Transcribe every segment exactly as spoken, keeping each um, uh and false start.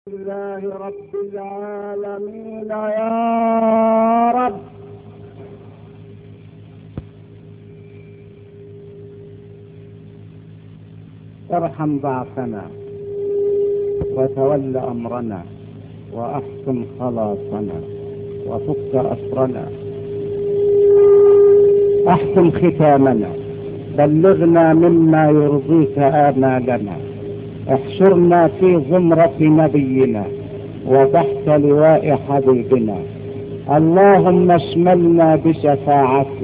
لله رب العالمين يا رب. ارحم ضعفنا وتول امرنا واحسن خلاصنا وفك اسرنا، احسن ختامنا، بلغنا مما يرضيك آمالنا، احشرنا في زمرة نبينا وتحت لواء حبيبنا. اللهم اشملنا بشفاعتك،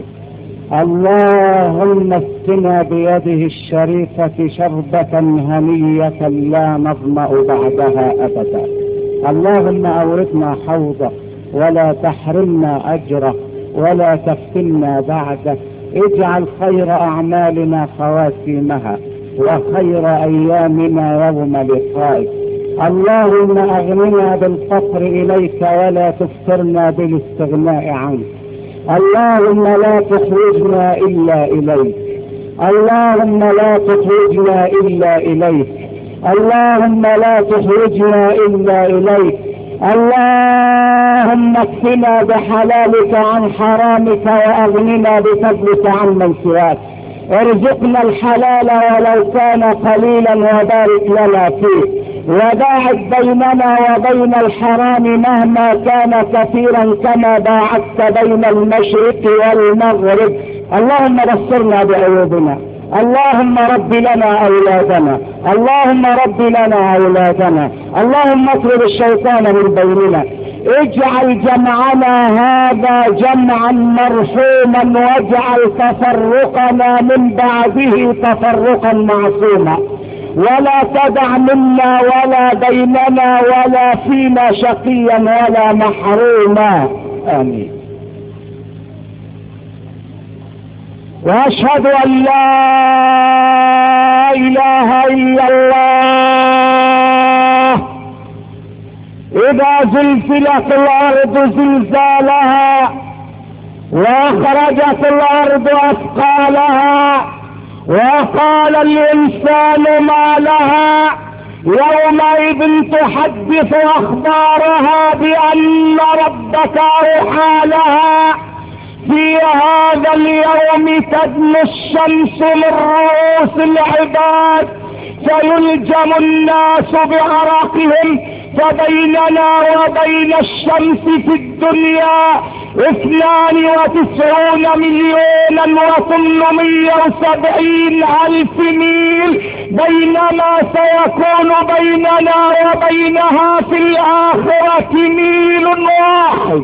اللهم اسقنا بيده الشريفة شربة هنية لا نظمأ بعدها أبدا. اللهم أوردنا حوضه ولا تحرمنا أجره ولا تفتنا بعده. اجعل خير أعمالنا خواتيمها وخير أيامنا يوم لقائك. اللهم أغننا بالفقر إليك ولا تفترنا بالاستغناء عنك. اللهم لا تخرجنا إلا إليك، اللهم لا تخرجنا إلا إليك، اللهم لا تخرجنا إلا إليك. اللهم اكفنا بحلالك عن حرامك وأغننا بفضلك عن من سواك. ارزقنا الحلال ولو كان قليلا وبارك لنا فيه، وباعد بيننا وبين الحرام مهما كان كثيرا كما باعدت بين المشرق والمغرب. اللهم بصرنا بعيوبنا، اللهم رب لنا أولادنا، اللهم رب لنا أولادنا، اللهم اطرد الشيطان من بيننا. اجعل جمعنا هذا جمعا مرحوما واجعل تفرقنا من بعده تفرقا معصوما، ولا تدع منا ولا بيننا ولا فينا شقيا ولا محروما. آمين. واشهد ان لا اله الا الله. اذا زلزلت الارض زلزالها واخرجت الارض اثقالها وقال الانسان ما لها يومئذ تحدث اخبارها بان ربك اوحى لها. في هذا اليوم تدنو الشمس من رؤوس العباد فيلجم الناس بعرقهم، فبيننا وبين الشمس في الدنيا اثنان وتسعون مليونا وثمانمائة وسبعين الف ميل، بينما سيكون بيننا وبينها في الاخرة ميل واحد.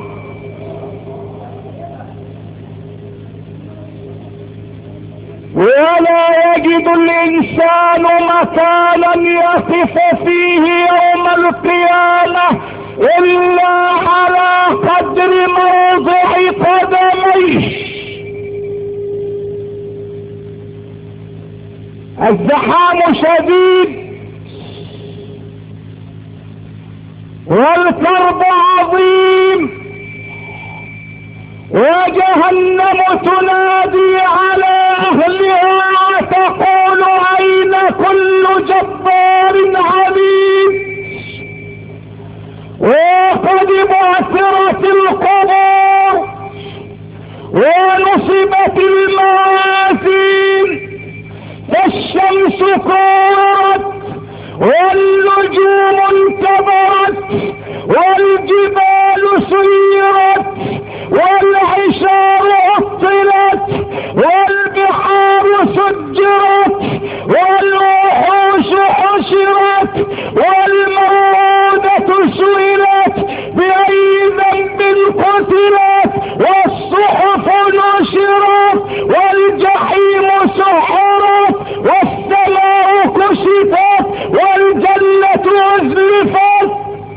ولا يجد الانسان مكانا يقف فيه يوم القيامة الا على قدر موضع قدميه. الزحام شديد والكرب عظيم، وجهنم تنادي على اهلها تقول اين كل جبار عنيد. وقد بعثرت القبور ونصبت الموازين، فالشمس كورت والنجوم انكبرت والجبال سيرت والعشار عطلت والبحار سجرت والوحوش حشرت والموءودة سئلت بأي ذنب قتلت والصحف نشرت والجحيم سحرت والسماء كشفت والجنة أزلفت.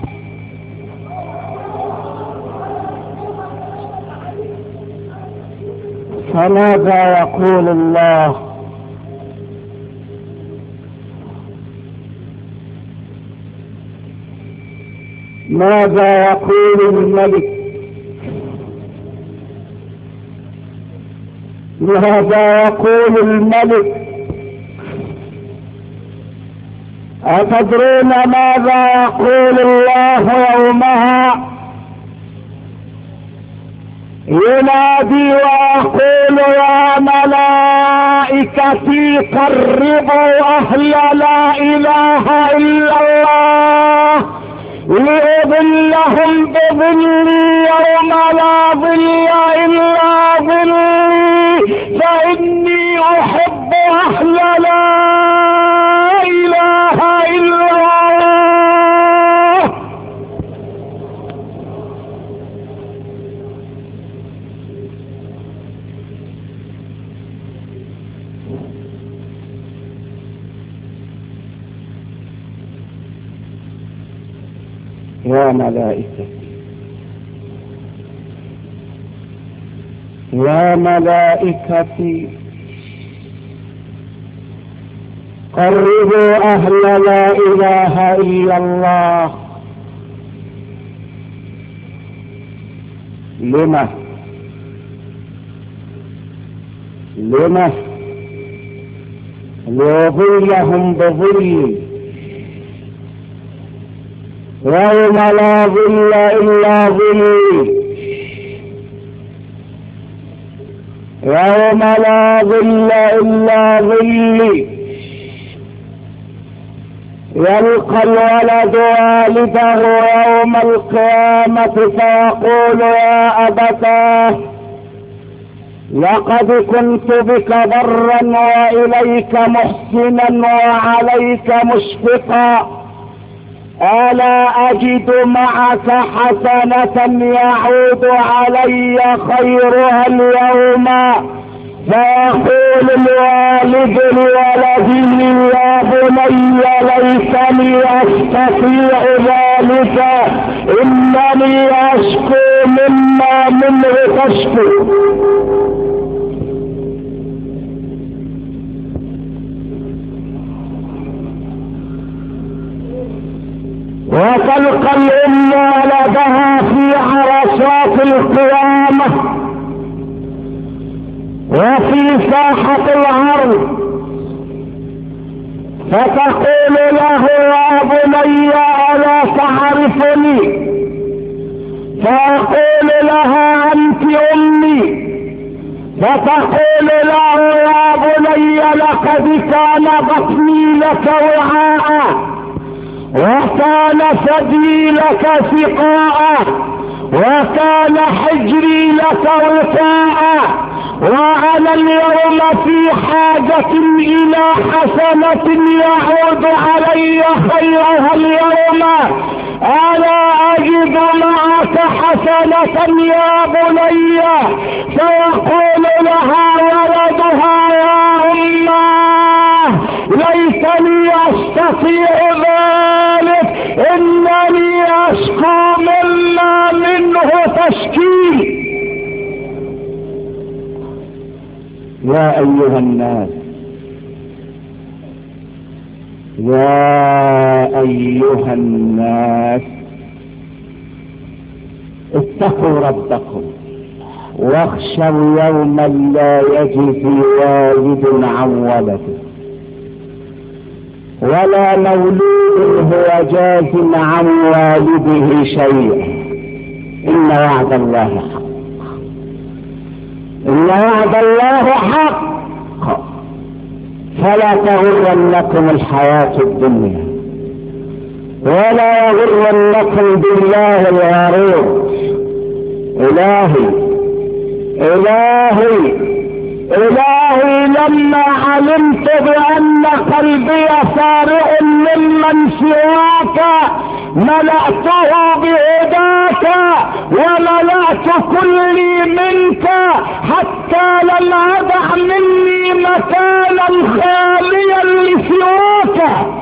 فماذا يقول الله؟ ماذا يقول الملك؟ ماذا يقول الملك؟ أتدرون ماذا يقول الله يومها؟ ينادي ويقول يا ملائكتي قربوا أهل لا إله إلا الله لأظلهم بظلي يوم لا ظل إلا ظلي، فإني أحب أهل لا إله إلا الله. يا ملائكتي يا ملائكتي قربوا أهل لا إله إلا الله. لما لما ليظلهم بظلي يوم لا ظل إلا ظلي، يوم لا ظل إلا ظلي. يلقى الولد والده يوم القيامة فيقول يا أبتاه لقد كنت بك برا وإليك محسنا وعليك مشفقا، ألا أجد معك حسنة يعود علي خيرها اليوم؟ فيقول الوالد لولده يا بني ليتني أستطيع ذلك، إنني أشكو مما منه تشكو. وتلقى الأم ولدها في عرصات القيامة وفي ساحة العرض، فتقول له يا بني ألا تعرفني؟ فيقول لها أنت أمي. فتقول له يا بني لقد كان بطني لك وعاء وكان ثدي لك سقاء وكان حجري لك وفاء، وأنا اليوم في حاجة إلى حسنة يعود علي خيرها اليوم، ألا أجد معك حسنة يا بني؟ فيقول لها ولدها يا أماه ليتني أستطيع ذلك، إنني أشكو مما منه تشكي. يا أيها الناس يا أيها الناس اتقوا ربكم واخشوا يوما لا يجزي والد عن ولده ولا مولود هو جاز عن والده شيئا، إن وعد الله حق، إن وعد الله حق، فلا تغرنكم الحياة الدنيا ولا يغرنكم بالله الغرور. إلهي إلهي إلهي لما علمت بأن قلبي فارغ ممن سواك ملأته بهداك وملأت كلي منك حتى لم أدع مني مكانا خاليا لسواك.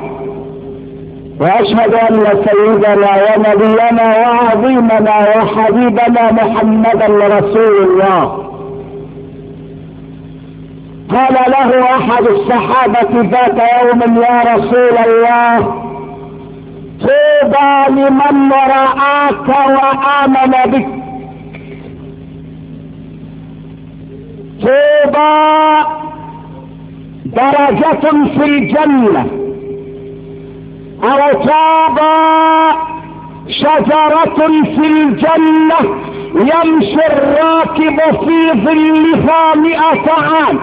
وأشهد أن سيدنا ونبينا وعظيمنا وحبيبنا محمدا رسول الله. قال له أحد الصحابة ذات يوم يا رسول الله طوبى لمن رآك وآمن بك، طوبى درجة في الجنة او طوبى شجرة في الجنة يمشي الراكب في ظلها مئة عام.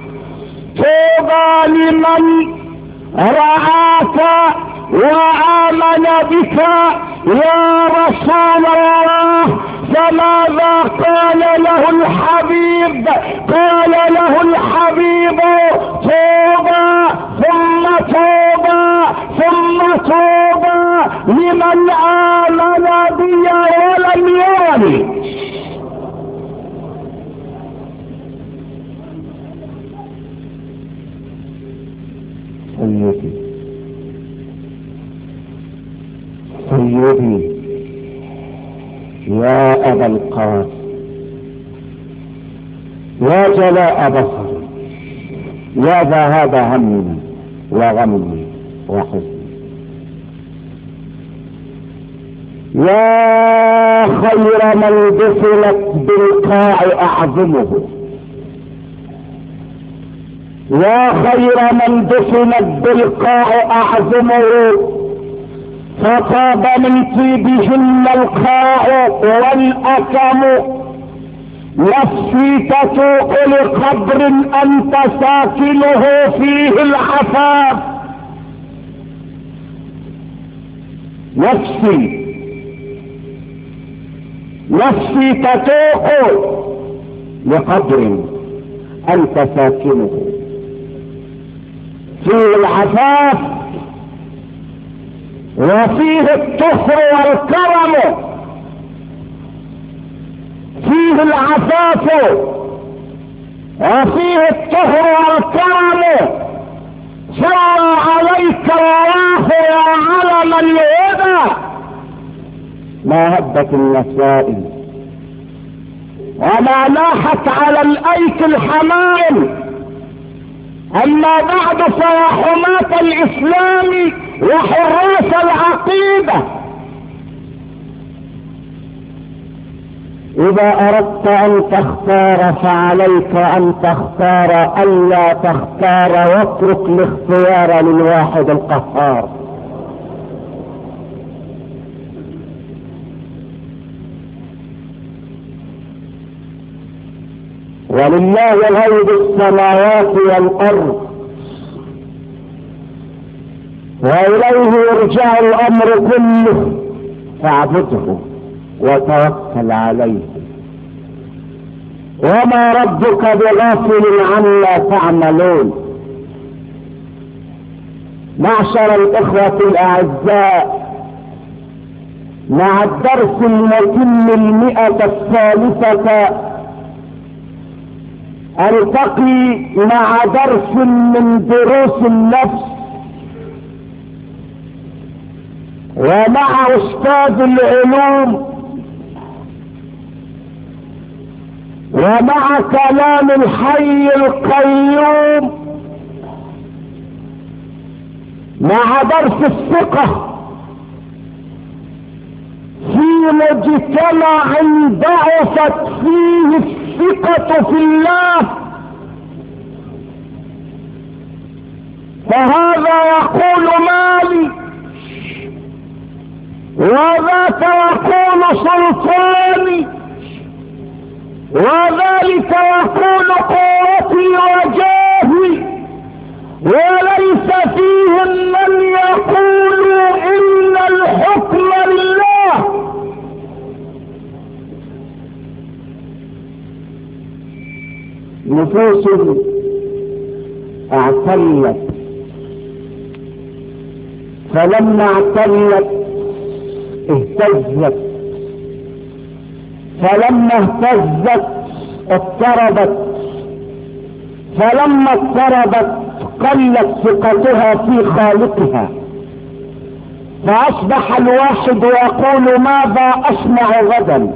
طوبى لمن رعاك وآمن بك يا رسول الله. فماذا قال له الحبيب؟ قال له الحبيب طوبى ثم طوبى ثم طوبى لمن آمن بي ولم يرني. سيدي سيدي يا أبا القاسم، يا جلاء بصري، يا ذهاب همي وغمي وحزني، يا خير من دخلت بالقاع أعظمه، يا خير من دفنت بالقاع أعظمه، فطاب من طيبهن القاع والأكم. نفسي تتوق لقبر أنت ساكنه فيه العفاف. نفسي نفسي تتوق لقبر أنت ساكنه فيه العفاف وفيه الطهر والكرم. فيه العفاف وفيه الطهر والكرم. صلى عليك الله يا علم الهدى. ما هبت النسائل وما لاحت على الايك الحمائم. اما بعد فيا حماة الاسلام وحراس العقيدة، اذا اردت ان تختار فعليك ان تختار الا تختار، واترك الاختيار للواحد القهار. ولله غيب السماوات والارض واليه يرجع الامر كله، فاعبده وتوكل عليه. وما ربك بغافل عما تعملون. معشر الاخوة الاعزاء، مع الدرس المتم المئة الثالثة التقي مع درس من دروس النفس ومع استاذ العلوم ومع كلام الحي القيوم، مع درس الثقة في مجتمع ضعفت فيه الثقة في الله. فهذا يقول مالي وذاك يقول سلطاني وذلك يقول قوتي وجاهي، وليس فيهم من يقول إن الحكم لله. نفوس اعتلت، فلما اعتلت اهتزت، فلما اهتزت اضطربت، فلما اضطربت قلت ثقتها في خالقها، فاصبح الواحد يقول ماذا اصنع غدا،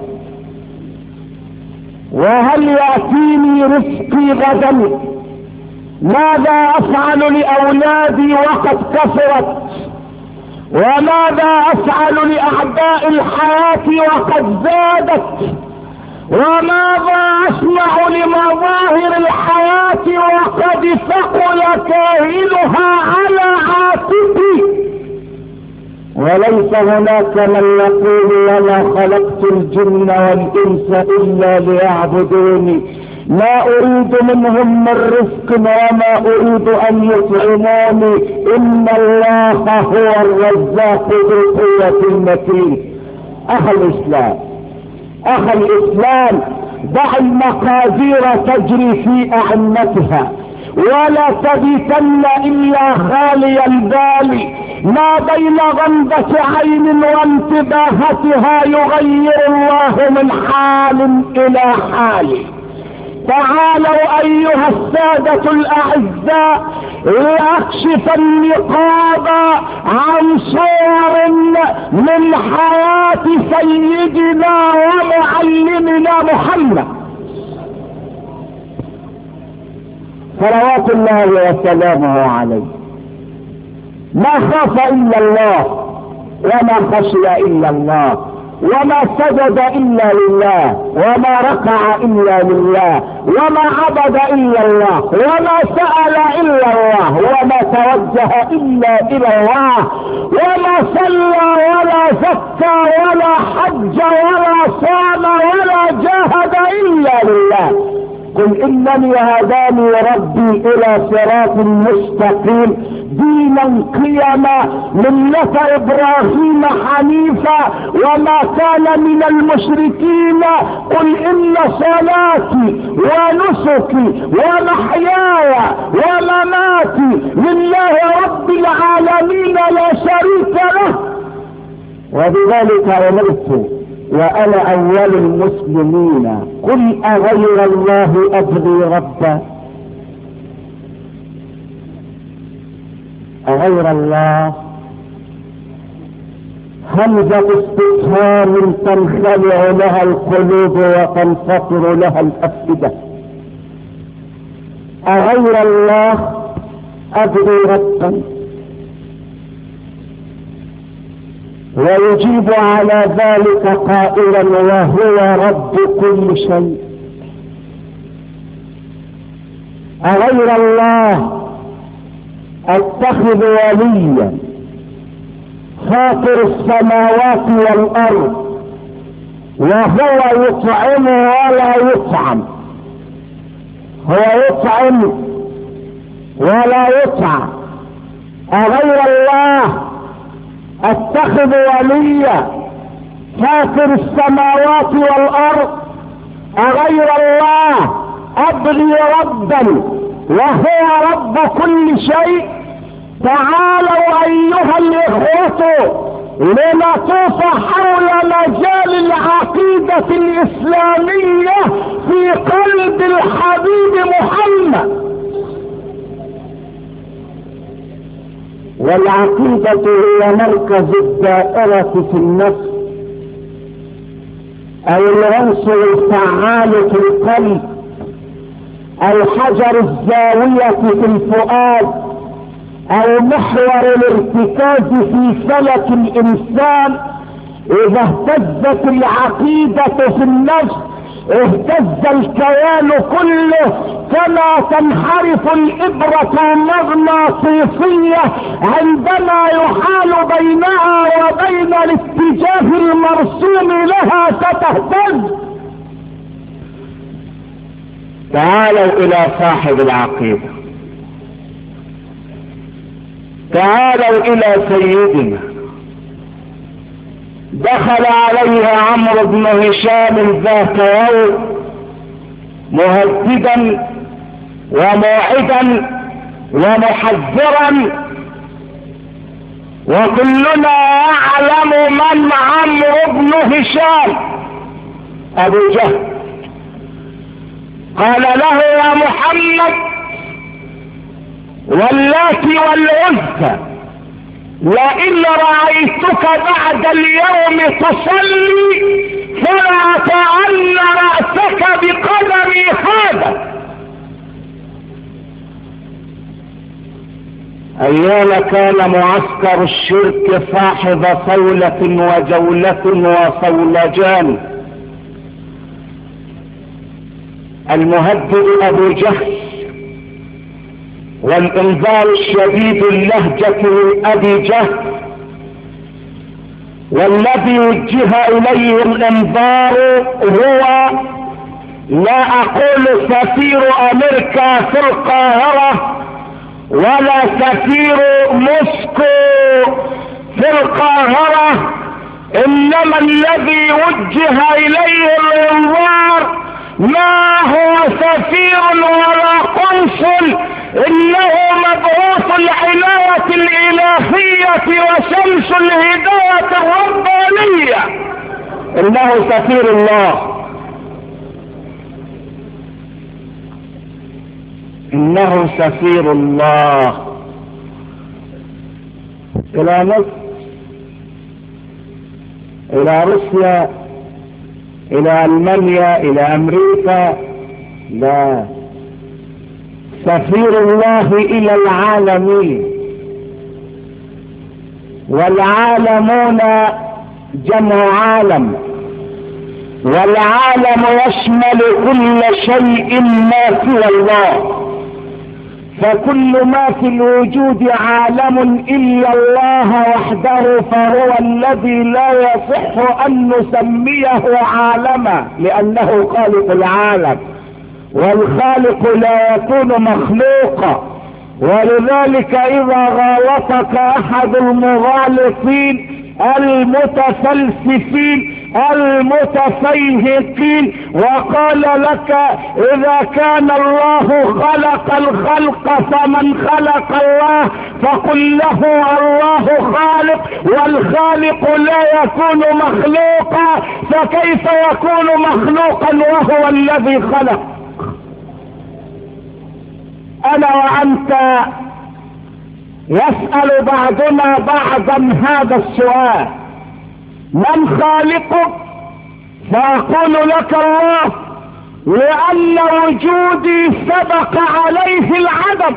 وهل يأتيني رزقي غدا، ماذا افعل لاولادي وقد كثرت، وماذا افعل لاعداء الحياة وقد زادت، وماذا اصنع لمظاهر الحياة وقد ثقل كاهلها على عاتقي. وليس هناك من يقول وما خلقت الجن والإنس إلا ليعبدوني ما أريد منهم من رزق وما أريد أن يطعموني إن الله هو الرزاق ذو القوة المتين. أخ الإسلام أخ الإسلام دع المقادير تجري في أعنتها ولا تبيتن إلا خالي البال. ما بين غمضة عين وانتباهتها يغير الله من حال إلى حال. تعالوا أيها السادة الأعزاء لأكشف النقاب عن صور من حياة سيدنا ومعلمنا محمد صلوات الله وسلامه عليه. ما خاف إلا الله وما خشي إلا الله وما سجد إلا لله وما ركع إلا لله وما عبد إلا الله وما سأل إلا الله وما توجه إلا إلى الله وما صلى ولا زكى ولا حج ولا صام ولا جاهد إلا لله. قل إنني هداني ربي إلى صراط مستقيم دينا قيما ملة إبراهيم حنيفا وما كان من المشركين. قل إن صلاتي ونسكي ومحياي ومماتي لله رب العالمين لا شريك له وبذلك أمرت وأنا أول المسلمين. قل أغير الله أبغي ربا أغير الله همزة استفهام تنخلع لها القلوب وتنفطر لها الأفئدة. أغير الله أبغي ربا ويجيب على ذلك قائلا وهو رب كل شيء. أغير الله اتخذ وليا فاطر السماوات والأرض وهو يطعم ولا يطعم هو يطعم ولا يطعم. أغير الله اتخذ وليا فاطر السماوات والأرض أغير الله أبغي ربا وهو رب كل شيء. تعالوا أيها الإخوة لنطوف حول مجال العقيدة الإسلامية في قلب الحبيب محمد. والعقيدة هي مركز الدائرة في النفس أو العنصر الفعال في القلب، الحجر الزاوية في الفؤاد، أو محور الارتكاز في فلك الإنسان. إذا اهتزت العقيدة في النفس اهتز الكيان كله، كما تنحرف الإبرة المغناطيسية عندما يحال بينها وبين الاتجاه المرسوم لها فتهتز. تعالوا إلى صاحب العقيدة، تعالوا إلى سيدنا. دخل عليه عمرو بن هشام ذات يوم مهددا وموعدا ومحذرا، وكلنا يعلم من عمرو بن هشام، أبو جهل. قال له: يا محمد، واللات والعزى لئن رأيتك بعد اليوم تصلي فلا تعل رأسك بقدمي هذا. أيام كان معسكر الشرك صاحب صولة وجولة وصولجان. المهدد أبو جهل، والإنذار الشديد اللهجة من أبي جهل، والذي وجه اليه الانذار هو لا اقول سفير امريكا في القاهرة ولا سفير موسكو في القاهرة، انما الذي وجه اليه الانذار ما هو سفير ولا قنصل، انه مبعوث العناية الالهية وشمس الهداية الربانية، انه سفير الله، انه سفير الله الى مصر، الى روسيا، الى المانيا، الى امريكا، لا، سفير الله الى العالمين. والعالمون جمع عالم، والعالم يشمل كل شيء ما سوى الله، فكل ما في الوجود عالم الا الله وحده، فهو الذي لا يصح ان نسميه عالما لانه خالق العالم، والخالق لا يكون مخلوقا. ولذلك اذا غالطك احد المغالطين المتفلسفين المتفيهقين وقال لك اذا كان الله خلق الخلق فمن خلق الله، فقل له الله خالق، والخالق لا يكون مخلوقا، فكيف يكون مخلوقا وهو الذي خلق؟ انا وانت يسأل بعضنا بعضا هذا السؤال: من خالقك؟ فأقول لك الله، لأن وجودي سبق عليه العدم،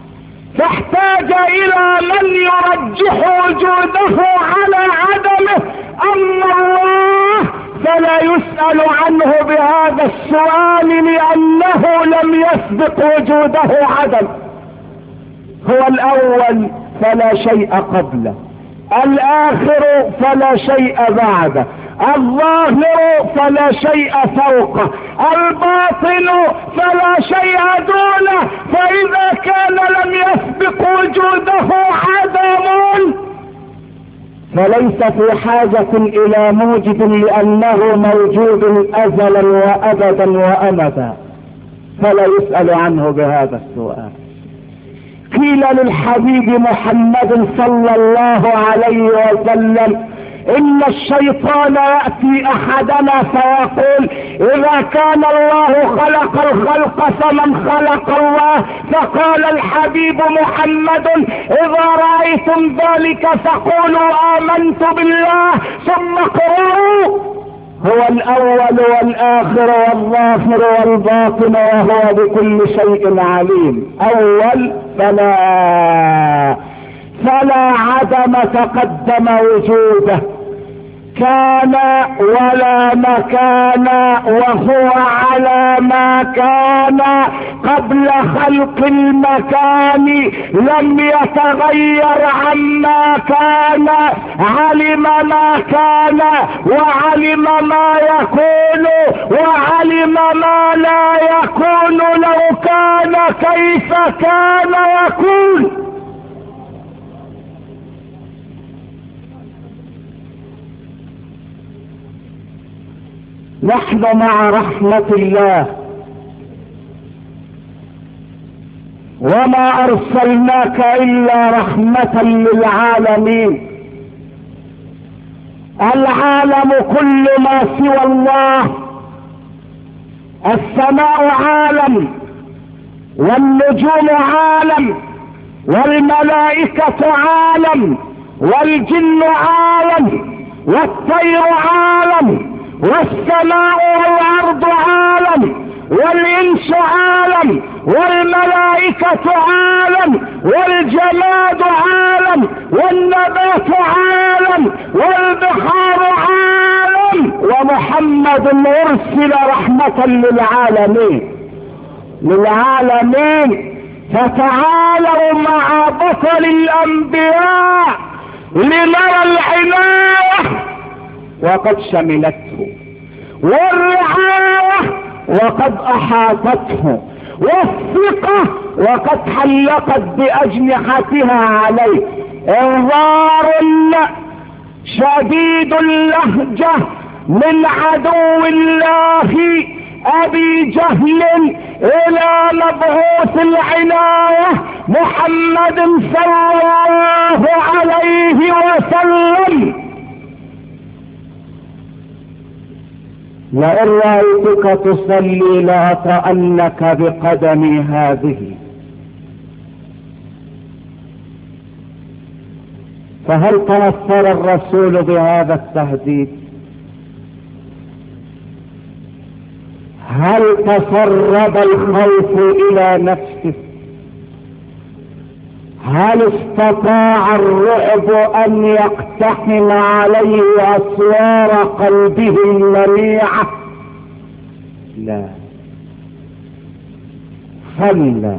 فاحتاج إلى من يرجح وجوده على عدمه. أما الله فلا يسأل عنه بهذا السؤال لأنه لم يسبق وجوده عدم. هو الأول فلا شيء قبله، الآخر فلا شيء بعده، الظاهر فلا شيء فوقه، الباطن فلا شيء دونه. فإذا كان لم يسبق وجوده عدم فليس في حاجة إلى موجد، لأنه موجود أزلا وأبدا وأمدا، فلا يسأل عنه بهذا السؤال. قيل للحبيب محمد صلى الله عليه وسلم: إن الشيطان يأتي أحدنا فيقول إذا كان الله خلق الخلق فمن خلق الله؟ فقال الحبيب محمد: إذا رأيتم ذلك فقولوا آمنت بالله ثم اقرأوا: هو الأول والآخر والظاهر والباطن وهو بكل شيء عليم. أول فلا فلا عدم تقدم وجوده، كان ولا مكان، وهو على ما كان قبل خلق المكان، لم يتغير عما كان، علم ما كان وعلم ما يكون وعلم ما لا يكون، لو كان كيف كان يكون. نحن مع رحمة الله، وما أرسلناك إلا رحمة للعالمين. العالم كل ما سوى الله، السماء عالم، والنجوم عالم، والملائكة عالم، والجن عالم، والطير عالم، والسماء والأرض عالم، والإنس عالم، والملائكة عالم، والجماد عالم، والنبات عالم، والبحار عالم، ومحمد أرسل رحمة للعالمين للعالمين فتعالوا مع بطل الأنبياء لنرى العناية وقد شملته، والرعاية وقد احاطته، والثقة وقد حلقت باجنحتها عليه. انذار شديد اللهجة من عدو الله ابي جهل الى مبعوث العناية محمد صلى الله عليه وسلم: لئن رأيتك تصلي لأطأنك بقدمي هذه. فهل تأثر الرسول بهذا التهديد؟ هل تسرب الخوف إلى نفسه؟ هل استطاع الرعب أن يقتحم عليه أسوار قلبه المنيعة؟ لا، صلى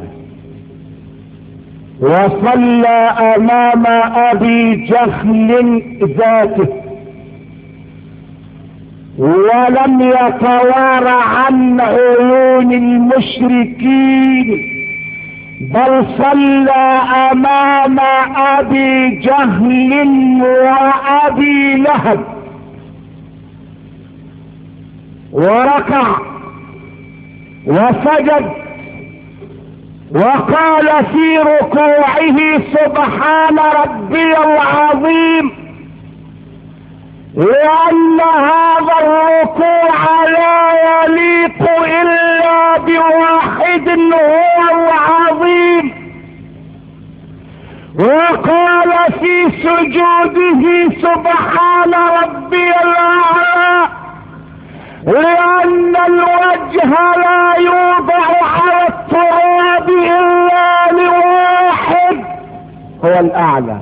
وصلى أمام أبي جهل ذاته، ولم يتوارى عن عيون المشركين، بل صلى امام ابي جهل وابي لهب، وركع وسجد وقال في ركوعه: سبحان ربي العظيم، لأن هذا الركوع لا يليق إلا بواحد هو العظيم. وقال في سجوده: سبحان ربي الأعلى، لأن الوجه لا يوضع على التراب إلا لواحد هو الأعلى.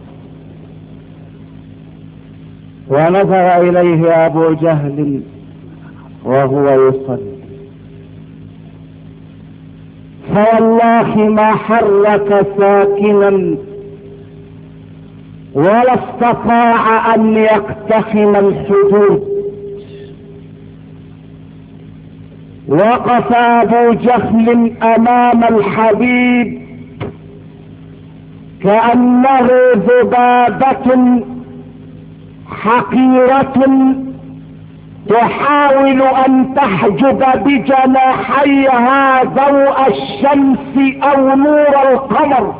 ونظر إليه أبو جهل وهو يصلي، فوالله ما حرك ساكنا ولا استطاع أن يقتحم الحدود. وقف أبو جهل أمام الحبيب كأنه ذبابة حقيرة تحاول أن تحجب بجناحيها ضوء الشمس أو نور القمر.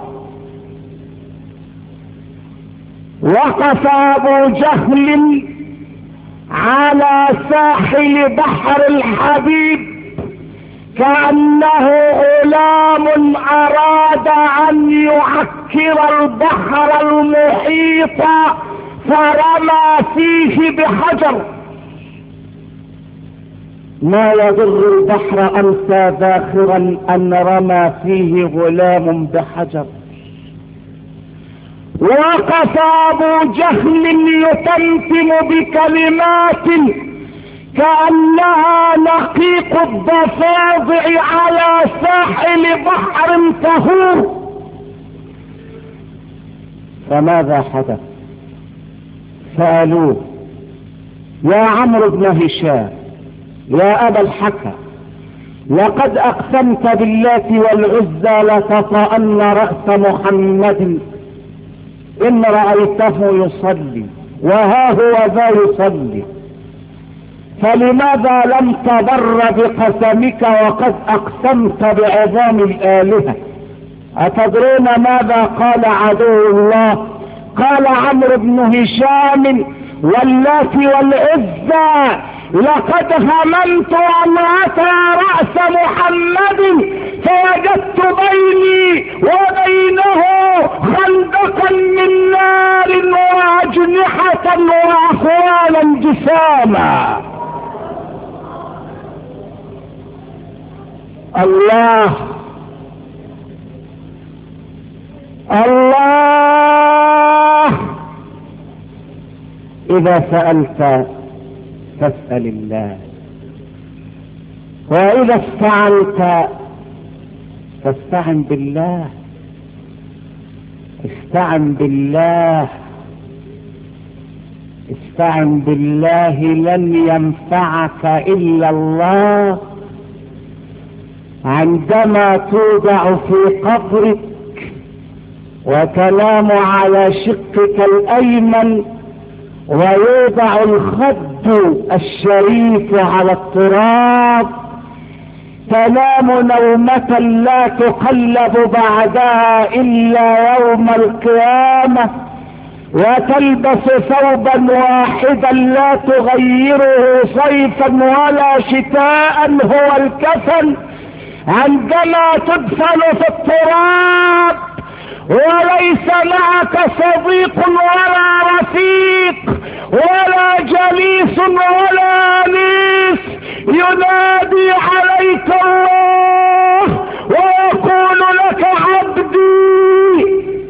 وقف أبو جهل على ساحل بحر الحبيب كأنه غلام أراد أن يعكر البحر المحيط فرمى فيه بحجر. ما يضر البحر أمسى ذاخرا أن رمى فيه غلام بحجر. وقف أبو جهل يتمتم بكلمات كأنها نقيق الضفادع على ساحل بحر طهور. فماذا حدث؟ سألوه: يا عمرو بن هشام، يا أبا الحكم، لقد أقسمت باللات والعزى لتطأن رأس محمد إن رأيته يصلي، وها هو ذا يصلي، فلماذا لم تبر بقسمك وقد أقسمت بعظام الآلهة؟ أتدرون ماذا قال عدو الله؟ قال عمرو بن هشام: واللات والعزى لقد هممت أن أتى رأس محمد فوجدت بيني وبينه خندقا من نار وأجنحة وأخوانا جساما. الله الله. إذا سألت فاسأل الله، وإذا استعنت فاستعن بالله. استعن بالله استعن بالله لن ينفعك إلا الله عندما توضع في قبرك وتنام على شقك الأيمن ويوضع الخد الشريف على التراب، تنام نومة لا تقلب بعدها إلا يوم القيامة، وتلبس ثوبا واحدا لا تغيره صيفا ولا شتاء هو الكفن. عندما تدفن في التراب وليس معك صديق ولا رفيق ولا جليس ولا أنيس، ينادي عليك الله ويقول لك عبدي،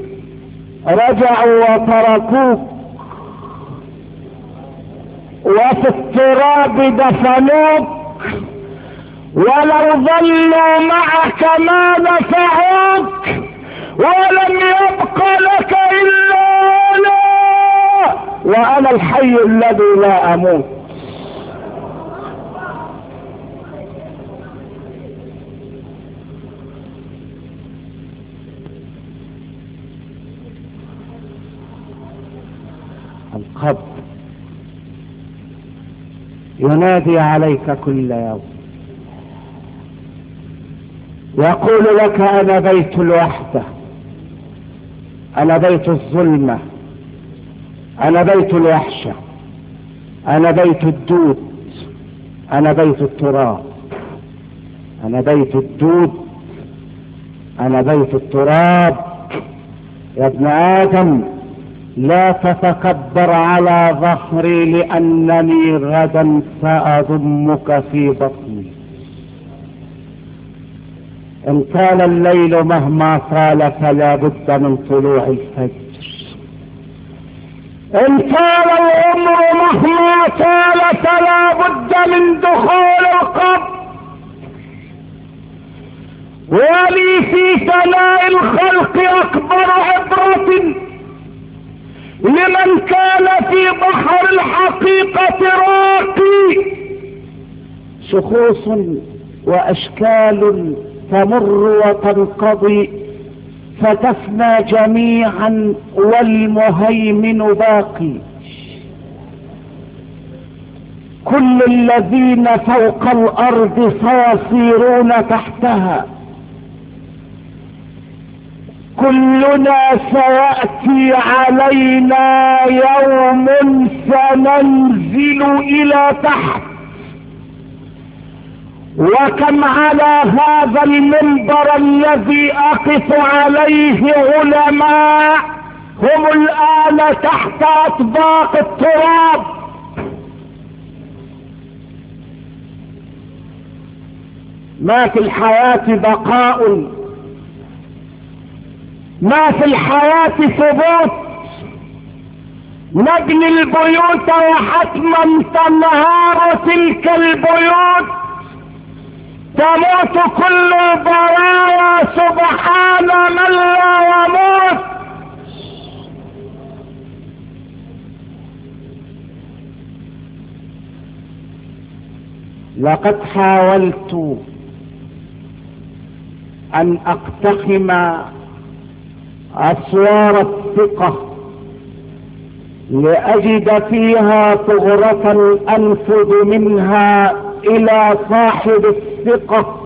رجعوا وتركوك وفي التراب دفنوك، ولو ظلوا معك ما نفعوك، ولم يبق لك إلا أنا، وأنا الحي الذي لا أموت. القبر ينادي عليك كل يوم، يقول لك أنا بيت الوحدة، أنا بيت الظلمة، أنا بيت الوحشة، أنا بيت الدود، أنا بيت التراب، أنا بيت الدود، أنا بيت التراب. يا ابن آدم لا تتكبر على ظهري لأنني غدا سأضمك في بطني. إن طال الليل مهما طال فلا بد من طلوع الفجر، إن طال العمر مهما طال فلا بد من دخول القبر. ولي في ثناء الخلق أكبر عبرة لمن كان في بحر الحقيقة راقي، شخوص وأشكال تمر وتنقضي فتفنى جميعا والمهيمن باقي. كل الذين فوق الأرض سيصيرون تحتها، كلنا سيأتي علينا يوم سننزل إلى تحت. وكم على هذا المنبر الذي أقف عليه علماء هم الآن تحت أطباق التراب. ما في الحياة بقاء، ما في الحياة ثبوت. نبني البيوت وحتما تنهار تلك البيوت، تموت كل البرايا سبحان من لا يموت. لقد حاولت أن أقتحم أسوار الثقة لأجد فيها ثغرة أنفذ منها إلى صاحب الثقة،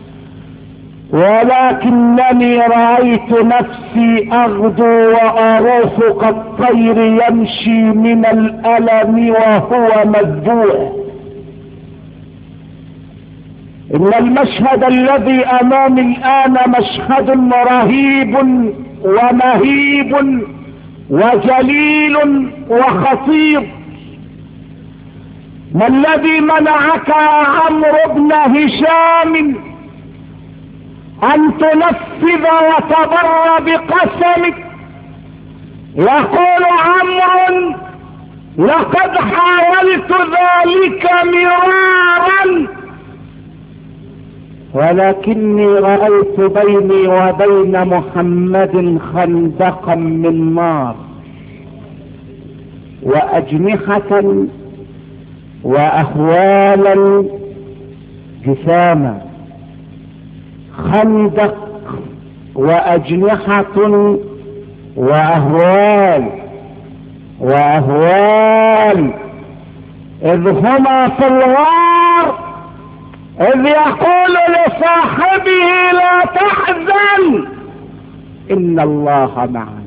ولكنني رأيت نفسي أغدو وأروح كالطير يمشي من الألم وهو مذبوح. إن المشهد الذي أمامي الآن مشهد رهيب ومهيب وجليل وخطير. ما الذي منعك يا عمرو بن هشام أن تنفذ وتبر بقسمك؟ يقول عمرو لقد حاولت ذلك مرارا، ولكني رأيت بيني وبين محمد خندقا من نار. وأجنحة وأهوالا جساما. خندق وأجنحة وأهوال وأهوال إذ هما في الغار إذ يقول لصاحبه لا تحزن إن الله معنا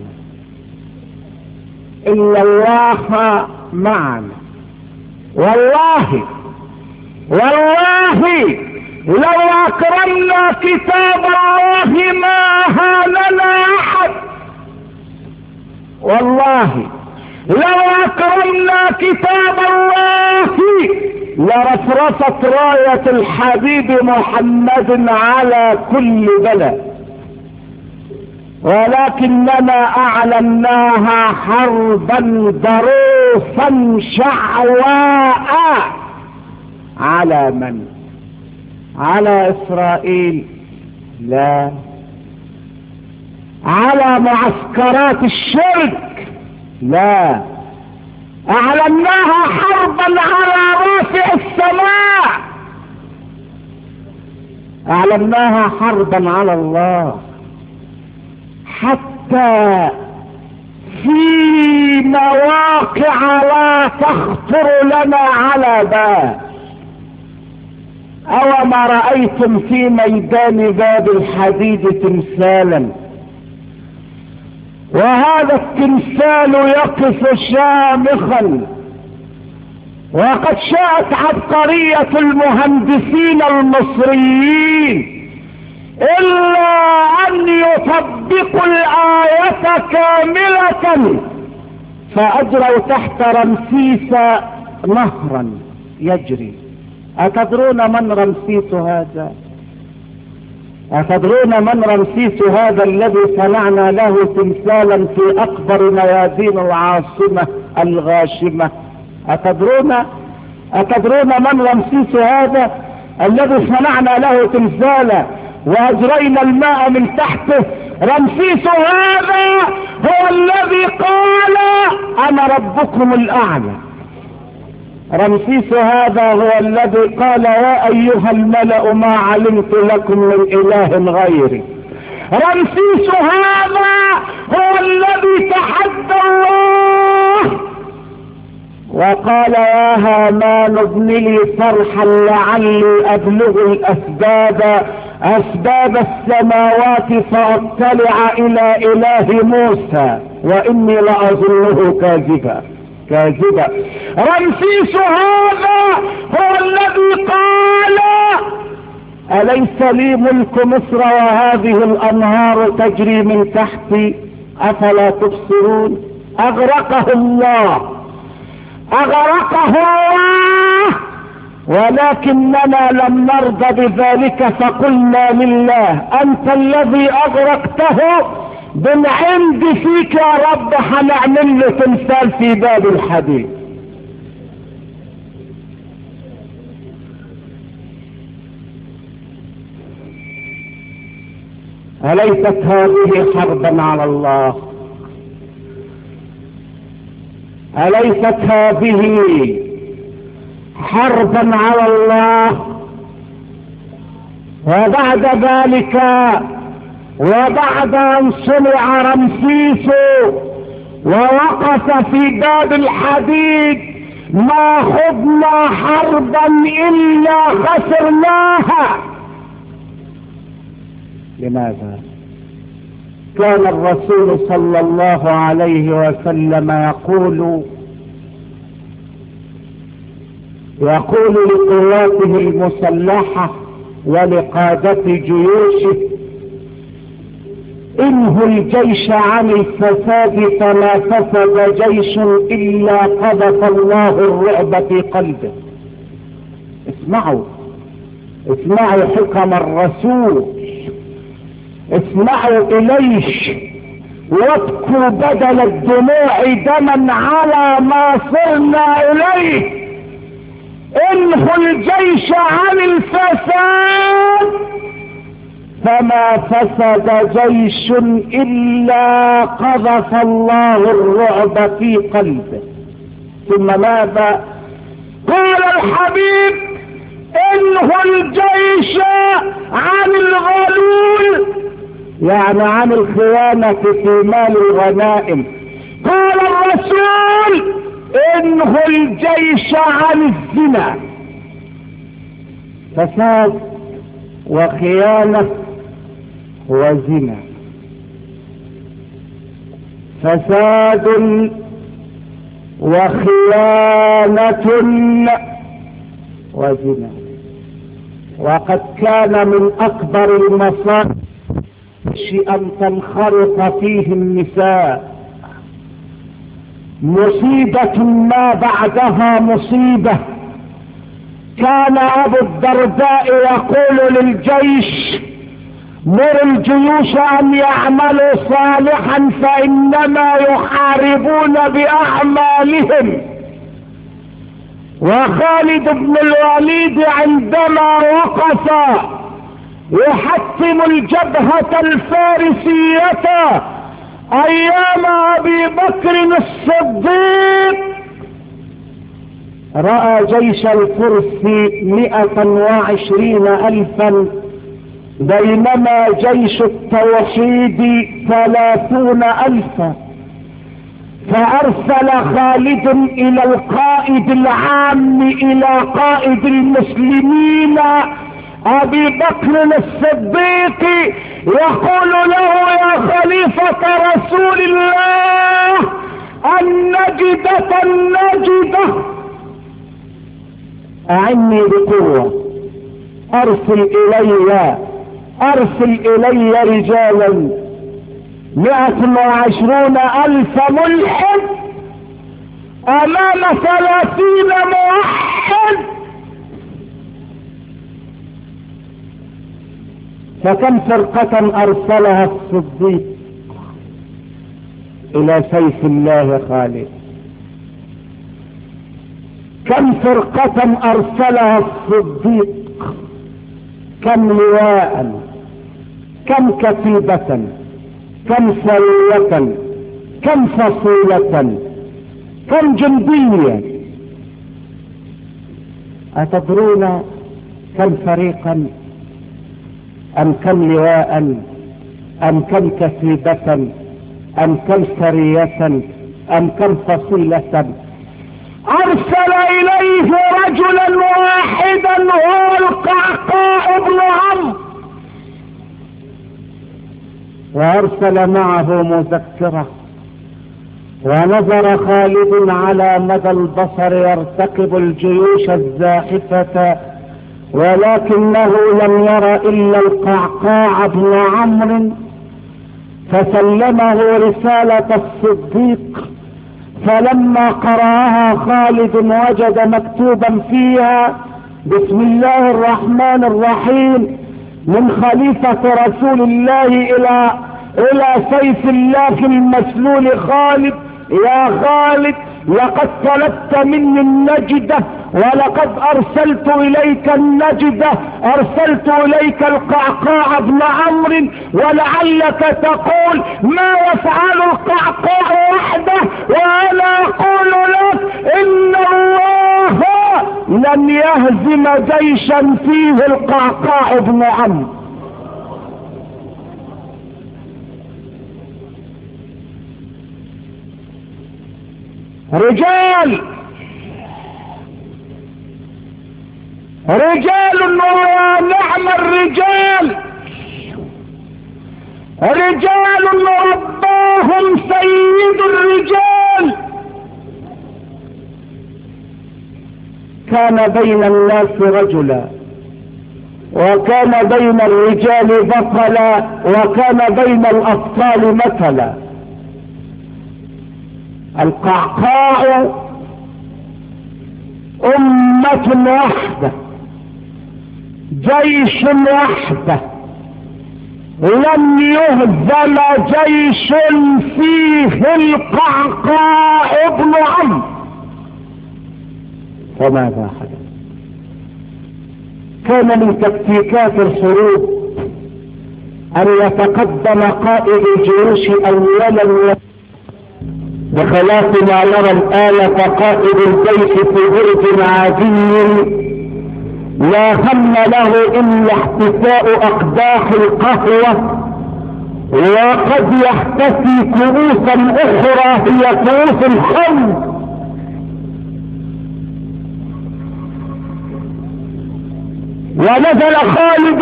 إن الله معنا. والله والله لو أكرمنا كتاب الله ما هاننا أحد. والله لو أكرمنا كتاب الله لرفرفت راية الحبيب محمد على كل بلد، ولكننا أعلناها حربا ضروسا شعواء. على من؟ على إسرائيل؟ لا، على معسكرات الشرك؟ لا، أعلناها حربا على رافع السماء، أعلناها حربا على الله، حتى في مواقع لا تخطر لنا على بال. أو ما رأيتم في ميدان باب الحديد تمثالا، وهذا التمثال يقف شامخا، وقد شاءت عبقرية المهندسين المصريين إلا أن يطبقوا الآية كاملة، فأجروا تحت رمسيس نهرا يجري. أتدرون من رمسيس هذا؟ أتدرون من رمسيس هذا الذي صنعنا له تمثالا في أكبر ميادين العاصمة الغاشمة؟ أتدرون أتدرون من رمسيس هذا الذي صنعنا له تمثالا وأجرينا الماء من تحته؟ رمسيس هذا هو الذي قال أنا ربكم الأعلى. رمسيس هذا هو الذي قال يا أيها الملأ ما علمت لكم من إله غيري. رمسيس هذا هو الذي تحدى الله وقال يا هامان ابن لي صرحا لعلي أبلغ الأسباب أسباب السماوات فأطلع إلى إله موسى وإني لأظنه كاذبا كاذبا. رمسيس هذا هو الذي قال أليس لي ملك مصر وهذه الأنهار تجري من تحتي أفلا تبصرون؟ أغرقه الله أغرقه الله، ولكننا لم نرضى بذلك فقلنا لله أنت الذي أغرقته، بالعند فيك يا رب هنعمل له تمثال في باب الحديد. أليست هذه حربا على الله؟ أليست هذه حربا على الله؟ وبعد ذلك وبعد أن صنع رمسيس ووقف في باب الحديد ما خضنا حربا إلا خسرناها. لماذا؟ كان الرسول صلى الله عليه وسلم يقول يقول لقواته المسلحة ولقادة جيوشه انهوا الجيش عن الفساد فما فسد جيش إلا قذف الله الرعب في قلبه. اسمعوا اسمعوا حكم الرسول، اسمعوا إليش وابكوا بدل الدموع دما على ما صرنا إليه. انهوا الجيش عن الفساد فما فسد جيش إلا قذف الله الرعب في قلبه. ثم ماذا؟ قال الحبيب انهوا الجيش عن الغلول، يعني عن الخيانة في مال الغنائم. قال الرسول انهوا الجيش عن الزنا. فساد وخيانة وزنا، فساد وخيانة وزنا. وقد كان من اكبر المصائب ان تنخرط فيه النساء، مصيبة ما بعدها مصيبة. كان ابو الدرداء يقول للجيش مر الجيوش ان يعملوا صالحا فانما يحاربون باعمالهم. وخالد بن الوليد عندما وقف يحطم الجبهة الفارسية ايام ابي بكر الصديق، رأى جيش الفرس مئة وعشرين الفا بينما جيش التوحيد ثلاثون الفا. فارسل خالد الى القائد العام الى قائد المسلمين ابي بكر الصديق يقول له يا خليفة رسول الله النجدة النجدة اعني بقوة، ارسل الي ارسل الي رجالا مئة وعشرون الف ملحد امام ثلاثين موحد. فكم فرقة ارسلها الصديق الى سيف الله خالد؟ كم فرقة ارسلها الصديق؟ كم لواء؟ كم كتيبة؟ كم سرية؟ كم فصيلة؟ كم جندية؟ أتدرون كم فريقا؟ أم كم لواء؟ أم كم كتيبة؟ أم كم سرية؟ أم كم فصيلة؟ أرسل إليه رجلا واحدا هو القعقاع بن عمرو، وارسل معه مذكرة. ونظر خالد على مدى البصر يرتقب الجيوش الزاحفة، ولكنه لم ير الا القعقاع بن عمرو، فسلمه رسالة الصديق. فلما قرأها خالد وجد مكتوبا فيها بسم الله الرحمن الرحيم من خليفة رسول الله الى الى سيف الله المسلول خالد: يا خالد لقد طلبت مني النجدة ولقد ارسلت اليك النجدة، ارسلت اليك القعقاع بن عمرو، ولعلك تقول ما يفعل القعقاع وحده، وانا اقول لك ان الله لن يهزم جيشا فيه القعقاع بن عمرو. رجال رجال ونعم الرجال، رجال رباهم سيد الرجال. كان بين الناس رجلا، وكان بين الرجال بطلا، وكان بين الأبطال مثلا. القعقاع أمة واحدة، جيش واحدة، لم يهزم جيش فيه القعقاع بن عمرو. وماذا حدث؟ كان من تكتيكات الحروب أن يتقدم قائد الجيوش أولا بخلاف ما يرى الآن فقائد الجيش في برج عادي لا هم له إلا احتساء أقداح القهوة، وقد يحتسي كؤوسا أخرى هي كؤوس الخمر. ونزل خالد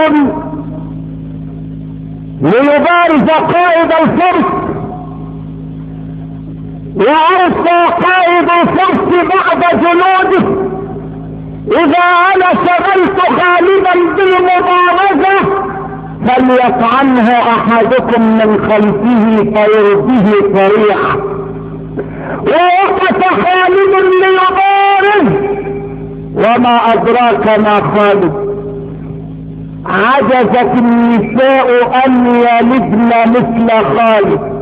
ليبارز قائد الفرس، وأرسى قائد الفرس بعد جنوده: إذا أنا شغلت خالدا بالمبارزة فليطعنه أحدكم من خلفه فيرضيه صريعا. ووقف خالد ليبارز، وما أدراك ما خالد، عجزت النساء أن يلدن مثل خالد،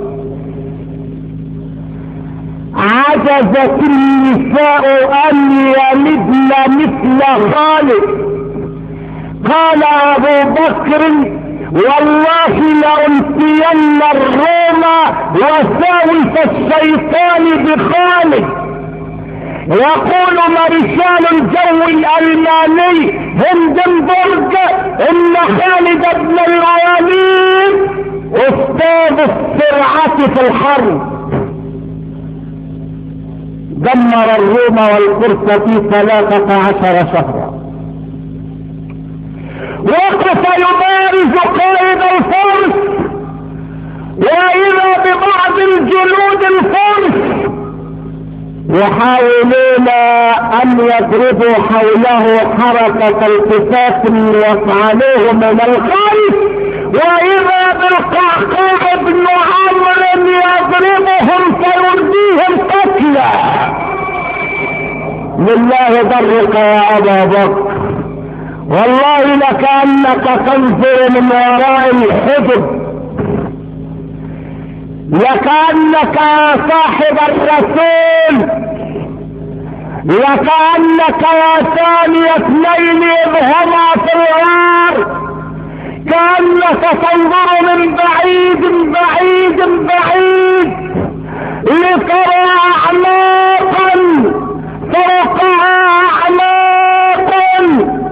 عجزت النساء أن يلدن مثل خالد. قال أبو بكر: والله لأنسين الروم وساوس الشيطان بخالد. يقول مارشال الجو الألماني هندنبرج إن خالد بن الوليد أستاذ السرعة في الحرب، دمر الروم والفرس في ثلاثة عشر شهرا. وقف يبارز قائد الفرس، وإذا ببعض الجنود الفرس يحاولون أن يضربوا حوله حركة التفاف يفعلوه من الخلف، وإذا بالقعقاع بن عمرو يضربهم فيرديهم قتلا. لله ضرك يا أبا بكر، والله لكأنك تنظر من وراء الحجب، لكأنك يا صاحب الرسول، لكأنك يا ثاني اثنين إذ هما في الغار، كأنك تنظر من بعيد بعيد بعيد لترى أعماقا فوقها أعماقا،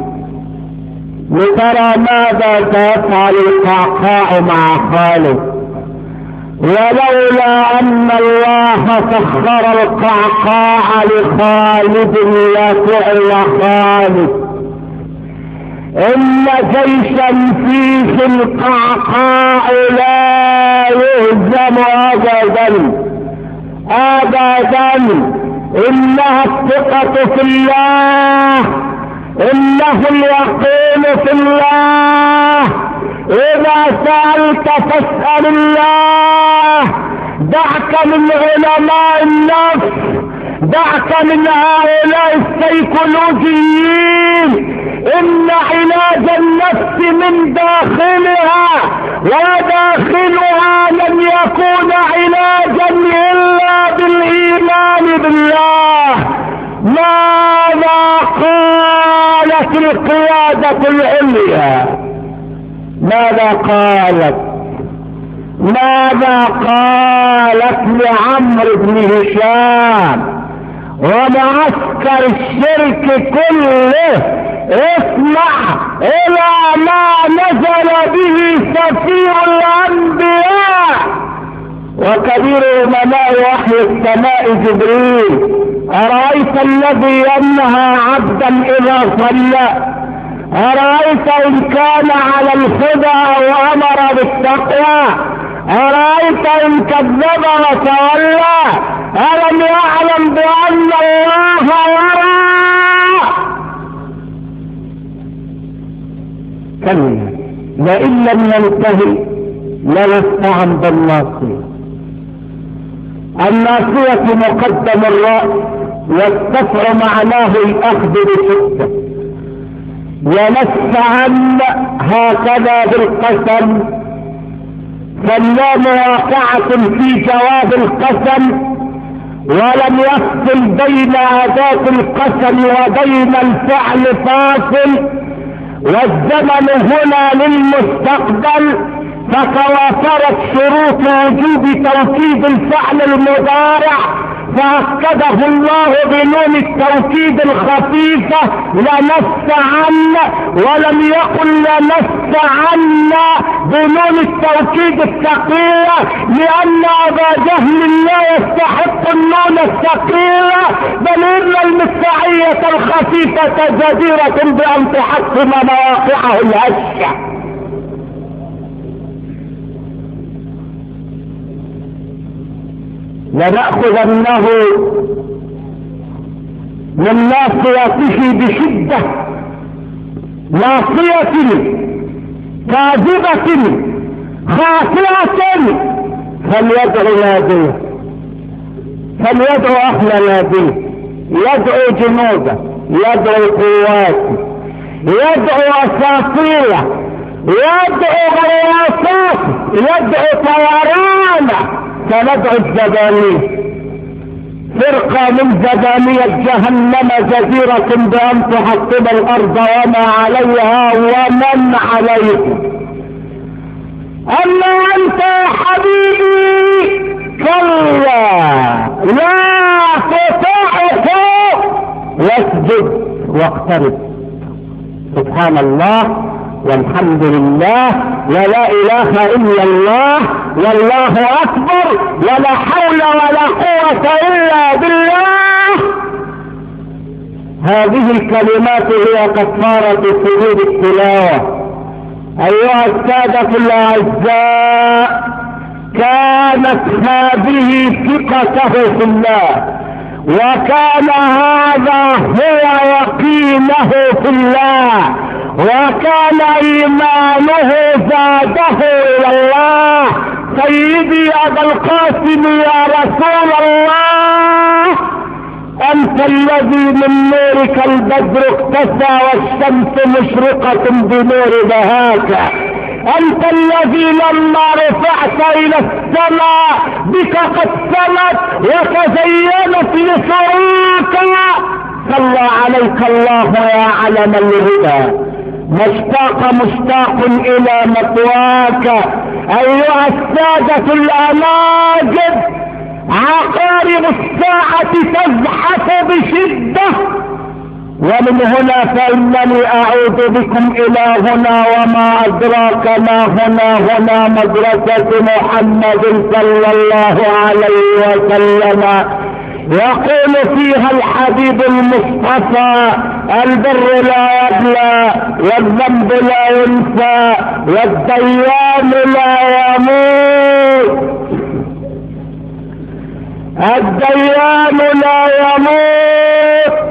لترى ماذا سيفعل القعقاع مع خالد. ولولا أن الله سخر القعقاع لخالد لفعل خالد. إن جيشا فيه القعقاع لا يهزم أبدا أبدا، إنها الثقة في الله، إنه اليقين في الله. إذا سألت فاسأل الله، دعك من علماء النفس، دعك من هؤلاء السيكولوجيين. إن علاج النفس من داخلها، وداخلها لن يكون علاجا إلا بالإيمان بالله. ماذا قالت القيادة العليا؟ ماذا قالت؟ ماذا قالت لعمرو بن هشام ومعسكر الشرك كله؟ اسمع الى ما نزل به سفير الانبياء وكبير امناء وحي السماء جبريل: ارايت الذي ينهى عبدا اذا صلى؟ ارايت ان كان على الهدى وامر بالتقوى؟ ارايت ان كذب وتولى؟ الم يعلم بان الله يرى؟ كلا لئن لم ينتهي لنسمعا بالناصية. الناصية مقدم الرأس، والسفر معناه الاخذ بشدة. ونسمعن هكذا بالقسم، فاللام واقعة في جواب القسم، ولم يفصل بين أداة القسم وبين الفعل فاصل، والزمن هنا للمستقبل، فتوافرت شروط وجوب توكيد الفعل المضارع فأكده الله بنون التوكيد الخفيفة لنستعن، ولم يقل لنستعن بنون التوكيد الثقيلة، لأن أبا جهل لا يستحق النون الثقيلة، بل إن المصداقية الخفيفة جديرة بأن تحكم مواقعه الهشة. لنأخذنه من ناصيته بشدة، ناصية كاذبة خاطئة، فليدعو ناديه، فليدعو أهل ناديه، يدعو جنوده، يدعو قواته، يدعو أساطيره، يدعو غواصات، يدعو طيرانه، فندعو الزبانية، فرقة من زبانية جهنم جديرة بأن تحطم الأرض وما عليها ومن عليها. أما أنت يا حبيبي كلا لا تطعه واسجد واقترب. سبحان الله والحمد لله ولا اله الا الله والله اكبر ولا حول ولا قوة الا بالله. هذه الكلمات هي كفارة سجود التلاوة. ايها السادة الاعزاء، كانت هذه ثقته في الله، وكان هذا هو يقينه في الله، وكان ايمانه زاده الى الله. سيدي ابا القاسم يا رسول الله، انت الذي من نورك البدر اختفى والشمس مشرقة بنور بهاك، انت الذي لما رفعت الى السماء بك قد سمت وتزينت لسراك. صلى عليك الله يا علم الهدى، مشتاق مشتاق الى مثواك. ايها السادة الاماجد، عقارب الساعة تزحف بشدة، ومن هنا فإنني أعود بكم إلى هنا وما أدراك ما هنا. هنا مدرسة محمد صلى الله عليه وسلم، يقول فيها الحبيب المصطفى: البر لا يبلى والذنب لا ينسى والديان لا يموت، الديان لا يموت.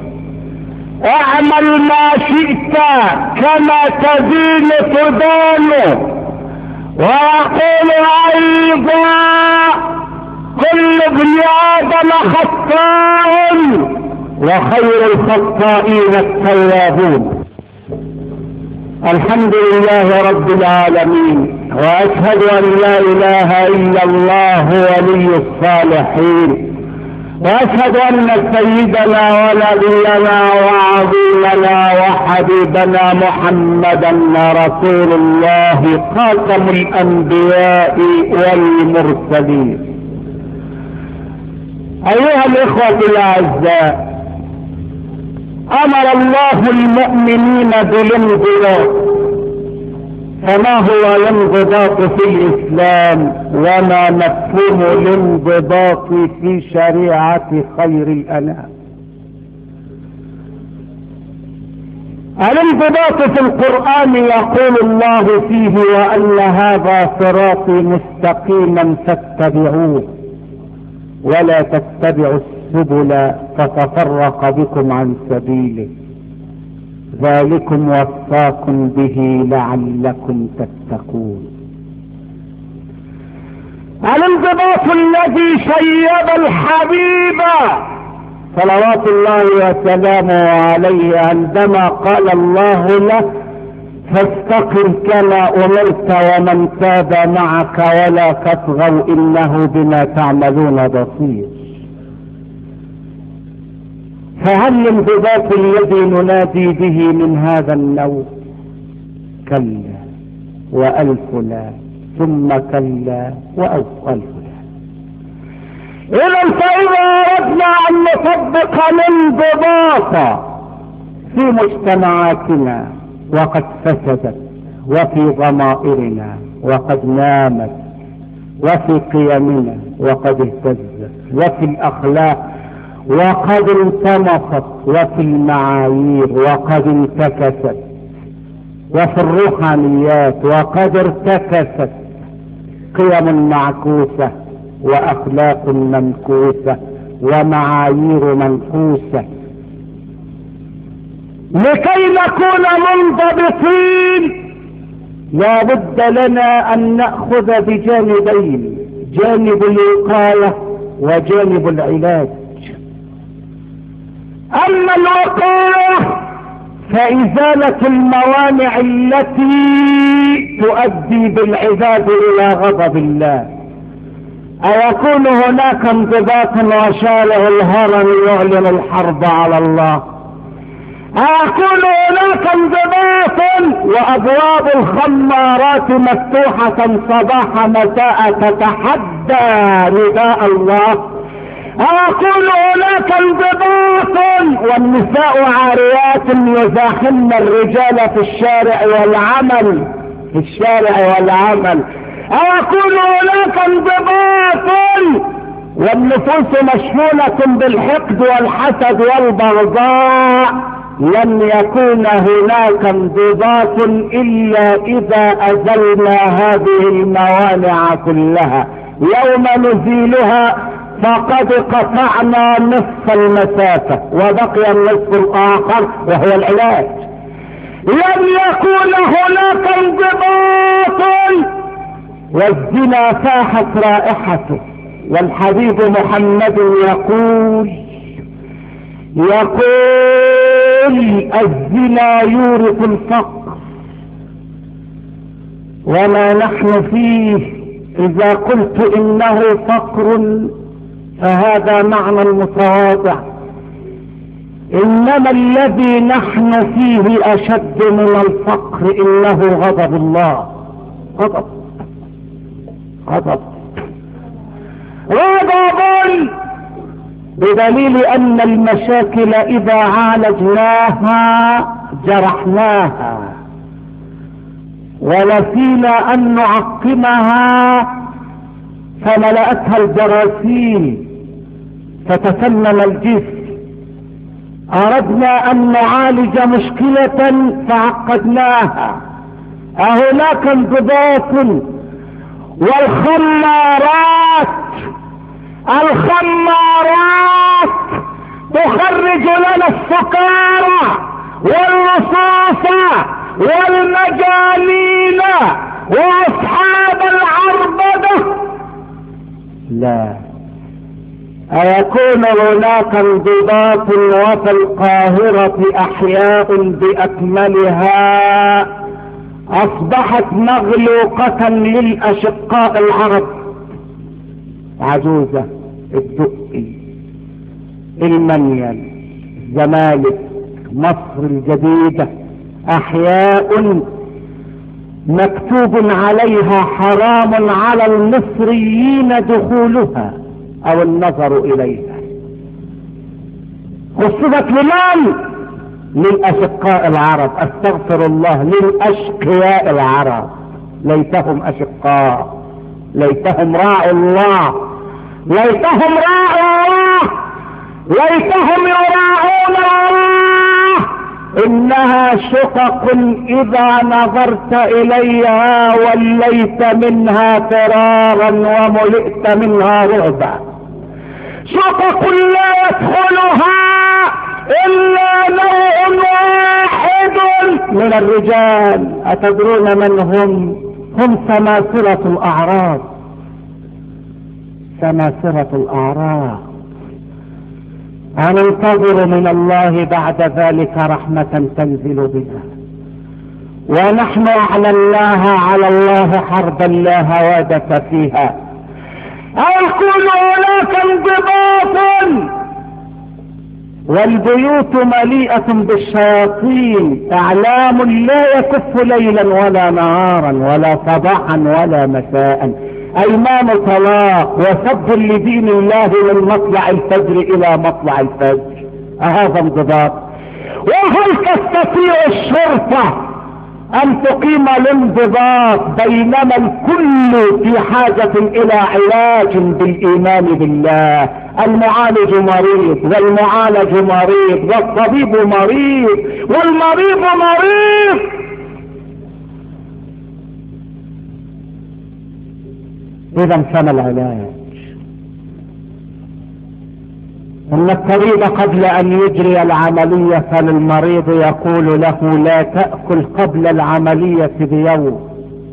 اعمل ما شئت كما تدين تدان. ويقول ايضا: كل ابن ادم خطاء وخير الخطائين التوابون. الحمد لله رب العالمين، واشهد ان لا اله الا الله ولي الصالحين، واشهد ان سيدنا ونبينا وعظيمنا وحبيبنا محمدا رسول الله خاتم الانبياء والمرسلين. ايها الاخوة الاعزاء، امر الله المؤمنين بالانضباط. فما هو الانضباط في الاسلام وما مفهوم الانضباط في شريعة خير الانام؟ الانضباط في القرآن يقول الله فيه: وان هذا صراطي مستقيما فاتبعوه ولا تتبعوا السبل فتفرق بكم عن سبيله ذلكم وصاكم به لعلكم تتقون. الانضباط الذي شيب الحبيب صلوات الله وسلامه عليه عندما قال الله له: فاستقم كما امرت ومن تاب معك ولا تطغوا انه بما تعملون بصير. فهل الانضباط الذي ننادي به من هذا النوع؟ كلا، وألف لا، ثم كلا وألف لا. إذا فإذا أردنا أن نطبق الانضباط في مجتمعاتنا وقد فسدت، وفي ضمائرنا وقد نامت، وفي قيمنا وقد اهتزت، وفي الأخلاق وقد انطمست، وفي المعايير وقد انتكست، وفي الروحانيات وقد ارتكست، قيم معكوسة وأخلاق منكوسة ومعايير منحوسة. لكي نكون منضبطين لا بد لنا أن نأخذ بجانبين، جانب الوقاية وجانب العلاج. أما الوقاية فإزالة الموانع التي تؤدي بالعباد إلى غضب الله. أيكون هناك انضباط وشاله الهرم يعلن الحرب على الله؟ أيكون هناك انضباط وأبواب الخمارات مفتوحة صباح مساء تتحدى نداء الله؟ أيكون هناك انضباط والنساء عاريات يزاحمن الرجال في الشارع والعمل في الشارع والعمل؟ أيكون هناك انضباط والنفوس مشحونة بالحقد والحسد والبغضاء؟ لن يكون هناك انضباط إلا إذا أزلنا هذه الموانع كلها. يوم نزيلها فقد قطعنا نصف المسافة وبقي النصف الآخر وهو العلاج. لن يكون هناك انضباط والزنا فاحت رائحته، والحبيب محمد يقول يقول الزنا يورث الفقر، وما نحن فيه إذا قلت إنه فقر فهذا معنى المتواضع، إنما الذي نحن فيه أشد من الفقر، إنه غضب الله. غضب غضب غضب بدليل أن المشاكل إذا عالجناها جرحناها، ونسينا أن نعقمها فملأتها الجراثيم فتسمم الجسم. أردنا أن نعالج مشكلة فعقدناها. أهناك انضباط؟ والخمارات الخمارات تخرج لنا السكارى والرصاص والمجانين واصحاب العربدة. لا، أيكون هناك انضباط وفي القاهرة أحياء بأكملها أصبحت مغلوقة للأشقاء العرب؟ عجوزة، الدقي، المنيل، الزمالك، مصر الجديدة، أحياء مكتوب عليها حرام على المصريين دخولها أو النظر إليها. خصبت لمن؟ للأشقاء العرب. أستغفر الله، للأشقياء العرب. ليتهم أشقاء، ليتهم راعوا الله، ليتهم راعوا الله، ليتهم يراعون الله. إنها شقق إذا نظرت إليها وليت منها فرارا وملئت منها رعبا. شقق لا يدخلها إلا نوع واحد من الرجال. أتدرون من هم؟ هم سماسرة الأعراض، سماسرة الأعراض. هننتظر من الله بعد ذلك رحمة تنزل بها، ونحن أعلناها على الله حربا لا هوادة فيها. أيكون هناك انضباط والبيوت مليئة بالشياطين، اعلام لا يكف ليلا ولا نهارا ولا صباحا ولا مساء، ايمان طلاق وسب لدين الله من مطلع الفجر الى مطلع الفجر. هذا انضباط. وهل تستطيع الشرطة ان تقيم الانضباط بينما الكل في حاجة الى علاج بالايمان بالله؟ المعالج مريض والمعالج مريض والطبيب مريض والمريض مريض. اذا فما العلاج؟ ان الطبيب قبل ان يجري العملية فللمريض يقول له لا تأكل قبل العملية بيوم،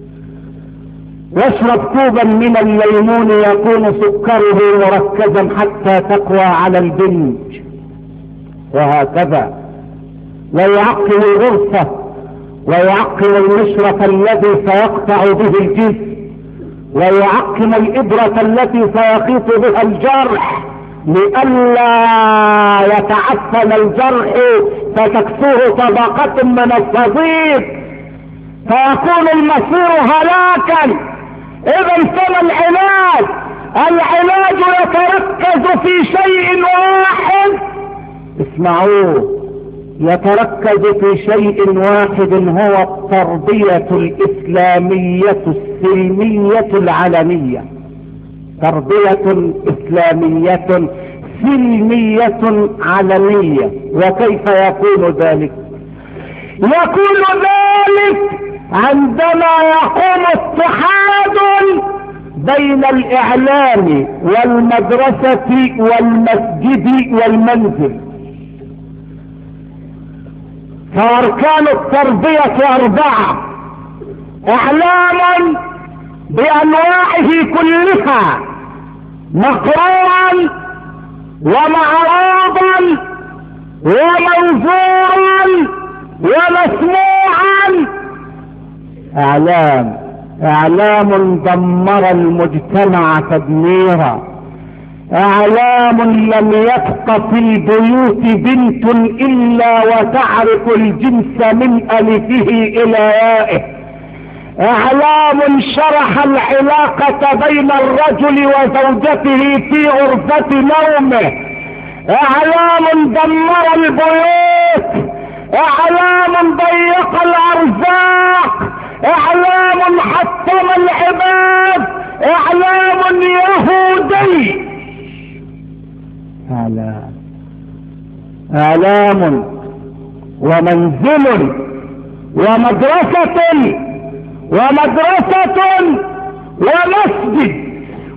واشرب كوبا من الليمون يكون سكره مركزا حتى تقوى على البنج، وهكذا. ويعقم الغرفة ويعقم المشرط الذي سيقطع به الجسم، ويعقم الإبرة التي سيخيط بها الجرح لئلا يتعفن الجرح فتكسوه طبقة من الصديد فيكون المصير هلاكا. اذا فما العلاج؟ العلاج يتركز في شيء واحد، اسمعوه، يتركز في شيء واحد، هو التربية الإسلامية السلمية العلنية. تربية إسلامية سلمية علنية. وكيف يكون ذلك؟ يكون ذلك عندما يقوم اتحاد بين الإعلام والمدرسة والمسجد والمنزل. فأركان التربية أربعة: إعلام بأنواعه كلها، مقروءا ومعروضا ومنظورا ومسموعا. اعلام اعلام دمر المجتمع تدميرا، اعلام لم يبق في البيوت بنت الا وتعرف الجنس من الفه الى يائه، اعلام شرح العلاقة بين الرجل وزوجته في غرفة نومه، اعلام دمر البيوت، اعلام ضيق الارزاق، اعلام حطم العباد، اعلام يهودي. اعلام اعلام ومنزل ومدرسة ومدرسة ومسجد.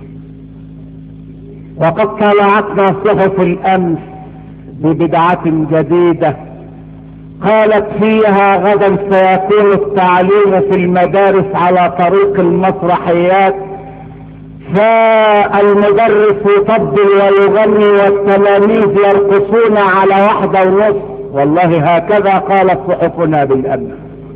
وقد طلعتنا صحف الامس ببدعة جديدة قالت فيها غدا سيكون التعليم في المدارس على طريق المسرحيات، فالمدرس يطبل ويغني والتلاميذ يرقصون على واحدة ونصف. والله هكذا قالت صحفنا بالامس.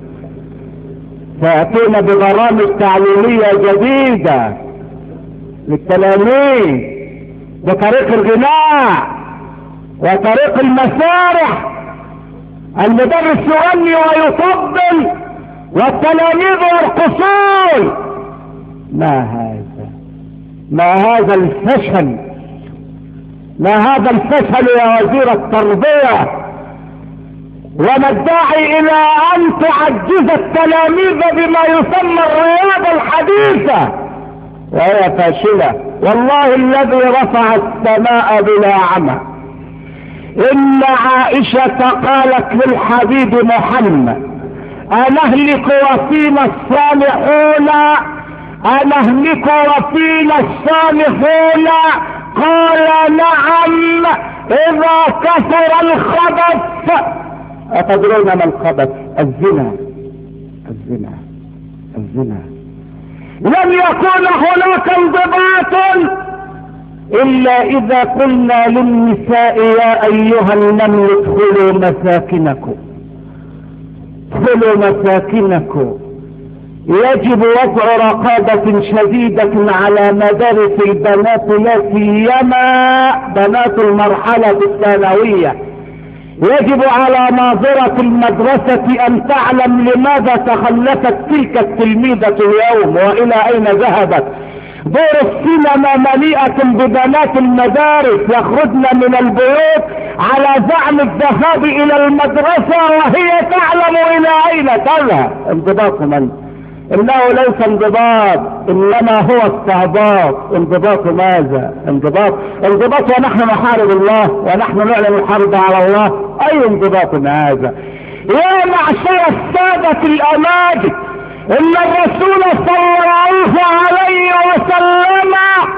سيأتون ببرامج تعليمية جديدة للتلاميذ بطريق الغناء وطريق المسارح. المدرس يغني ويطبل والتلاميذ يرقصون. ما هذا؟ ما هذا الفشل؟ ما هذا الفشل يا وزير التربية؟ وما الداعي الى ان تعجز التلاميذ بما يسمى الرياضة الحديثة وهي فاشلة؟ والله الذي رفع السماء بلا عمى ان عائشة قالت للحبيب محمد: انهلك وفينا الصالحون، انهلك وفينا الصالحون؟ قال: نعم اذا كثر الخبث. أتدرون ما الخبث؟ الزنا الزنا الزنا. لم يكن هناك انضباط إلا إذا قلنا للنساء: يا أيها النمل ادخلوا مساكنكم، ادخلوا مساكنكم. يجب وضع رقابة شديدة على مدارس البنات، لا سيما بنات المرحلة الثانوية، يجب على ناظرة المدرسة ان تعلم لماذا تخلفت تلك التلميذة اليوم والى اين ذهبت. دور السينما مليئة ببنات المدارس يخرجن من البيوت على زعم الذهاب الى المدرسة وهي تعلم الى اين تذهب. انضباط من؟ انه ليس انضباط انما هو استعباط. انضباط ماذا؟ انضباط انضباط ونحن نحارب الله ونحن نعلن الحرب على الله. اي انضباط هذا؟ يا معشر السادة الاماجد، ان الرسول صلى الله عليه وسلم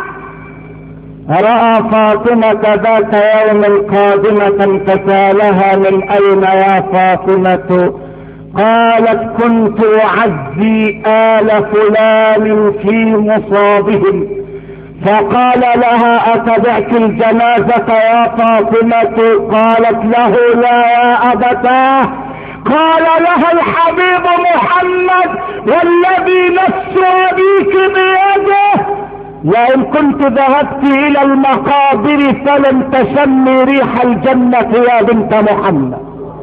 رأى فاطمة ذات يوم قادمة فسالها من اين يا فاطمة؟ قالت كنت اعزي آل فلان في مصابهم. فقال لها اتبعت الجنازة يا فاطمة؟ قالت له لا يا ابتاه. قال لها الحبيب محمد والذي نفس ابيك بيده لئن كنت ذهبت الى المقابر فلن تشمي ريح الجنة يا بنت محمد.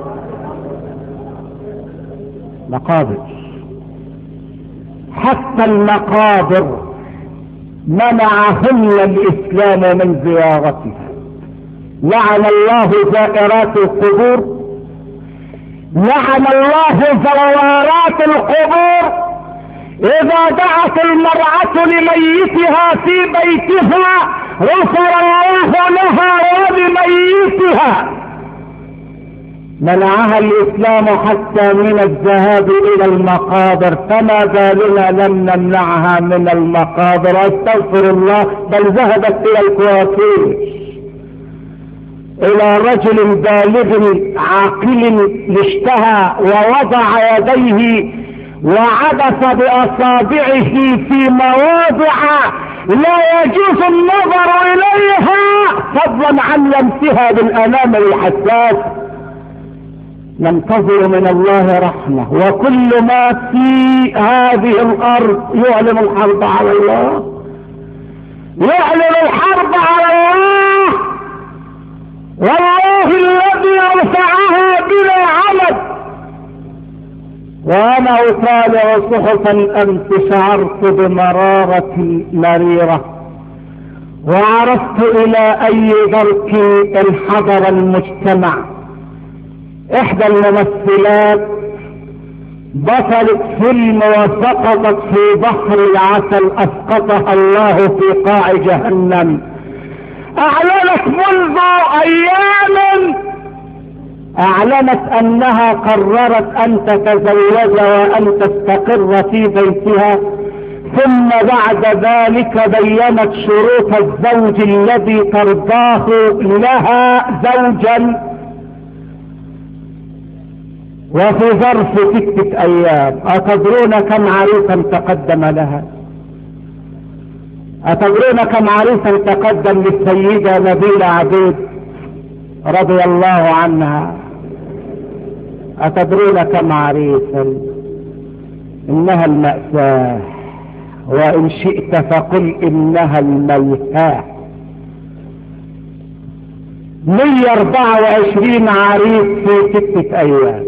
مقابر، حتى المقابر منعهن الاسلام من زيارتها. لعن الله زائرات القبور، لعن الله زوارات القبور. اذا دعت المرأة لميتها في بيتها غفر الله لها ولميتها. منعها الاسلام حتى من الذهاب الى المقابر، فما بالنا لم نمنعها من المقابر؟ استغفر الله، بل ذهبت الى الكوافير، الى رجل بالغ عاقل اشتهى ووضع يديه وعبث باصابعه في مواضع لا يجوز النظر اليها فضلا عن لمسها بالانامل الحساس. ننتظر من الله رحمة، وكل ما في هذه الارض يعلن الحرب على الله، يعلن الحرب على الله. والله الذي رفعها بلا عمد. وانا اطالع صحفا امس شعرت بمرارة مريرة، وعرفت الى اي درك انحدر المجتمع. احدى الممثلات بطلت فيلم وسقطت في بحر العسل، اسقطها الله في قاع جهنم. اعلنت منذ ايام، اعلنت انها قررت ان تتزوج وان تستقر في بيتها، ثم بعد ذلك بينت شروط الزوج الذي ترضاه لها زوجا، وفي ظرف ستة ايام. اتدرون كم عريسا تقدم لها؟ اتدرون كم عريسا تقدم للسيدة نبيلة عبيد رضي الله عنها؟ اتدرون كم عريسا؟ انها المأساة، وان شئت فقل انها الميتاه. مية واربعة وعشرين عريس في ستة ايام،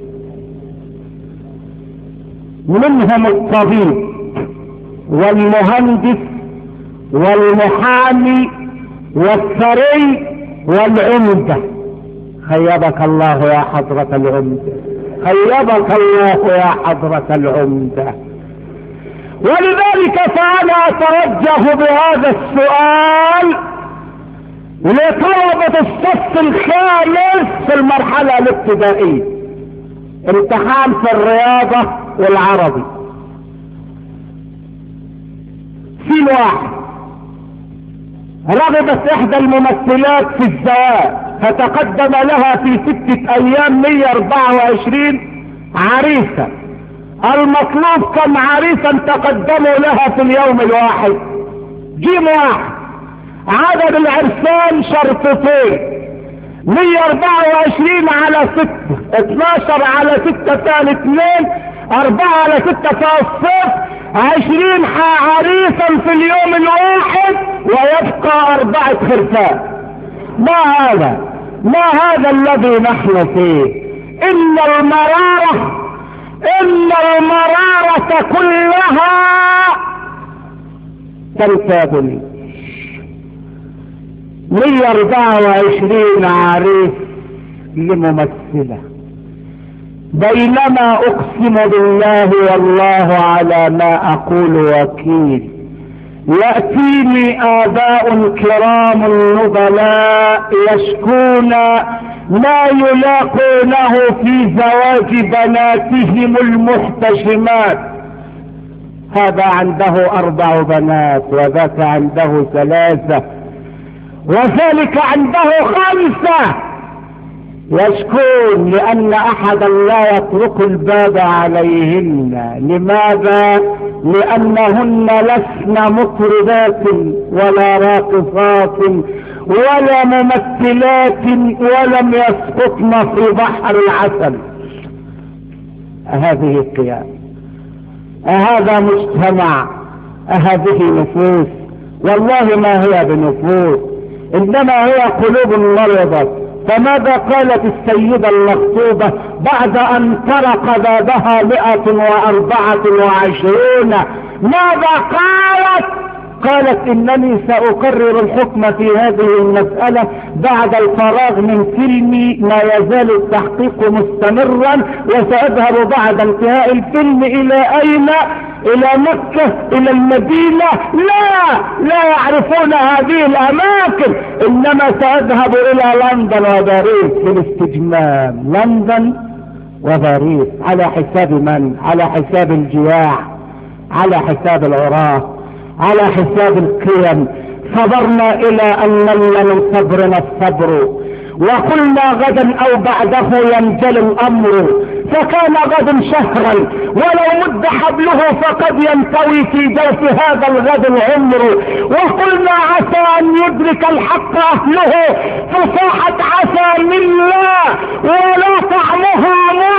منهم الطبيب والمهندس والمحامي والثري والعمدة. خيبك الله يا حضرة العمدة، خيبك الله يا حضرة العمدة. ولذلك فأنا أتوجه بهذا السؤال لطلبة الصف الخامس في المرحلة الابتدائية، امتحان في الرياضة والعربي. في واحد رغبت احدى الممثلات في الزواج فتقدم لها في ستة ايام مية واربعة وعشرين عريسا. المطلوب كم عريسا تقدموا لها في اليوم الواحد؟ جيم واحد. عدد العرسان شرطتين، مية واربعة وعشرين على ستة، اتناشر على ستة ثاني اثنين، اربعة على ستة فوق الصفر، عشرين عريسا في اليوم الواحد، ويبقى اربعة خرفان. ما هذا؟ ما هذا الذي نحن فيه؟ إن المرارة إن المرارة كلها تنتابني. مية أربعة وعشرين عريس لممثلة، بينما أقسم بالله والله على ما أقول وكيل، يأتيني آباء كرام نبلاء يشكون ما يلاقونه في زواج بناتهم المحتشمات، هذا عنده أربع بنات وذاك عنده ثلاثة وذلك عنده خمسة، يشكون لأن أحدا لا يطرق الباب عليهن. لماذا؟ لأنهن لسن مطربات ولا راقصات ولا ممثلات ولم يسقطن في بحر العسل. أهذه القيام؟ أهذا مجتمع؟ أهذه نفوس؟ والله ما هي بنفوس، إنما هي قلوب مرضت. فماذا قالت السيدة المخطوبة بعد أن طرق بابها مئة وأربعة وعشرون؟ ماذا قالت؟ قالت إنني سأقرر الحكم في هذه المسألة بعد الفراغ من فيلمي ما يزال التحقيق مستمرا، وسأذهب بعد انتهاء الفيلم إلى أين؟ إلى مكة، إلى المدينة. لا لا يعرفون هذه الأماكن، إنما سأذهب إلى لندن وباريس للاستجمام. لندن وباريس على حساب من؟ على حساب الجياع، على حساب العراة، على حساب القيم. صبرنا إلى أن نل من صبرنا الصبر، وقلنا غدا أو بعده ينجلي الأمر، فكان غد شهرا ولو مد حبله فقد ينطوي في جوف هذا الغد العمر، وقلنا عسى أن يدرك الحق أهله، فصاحت عسى من الله ولا طعمها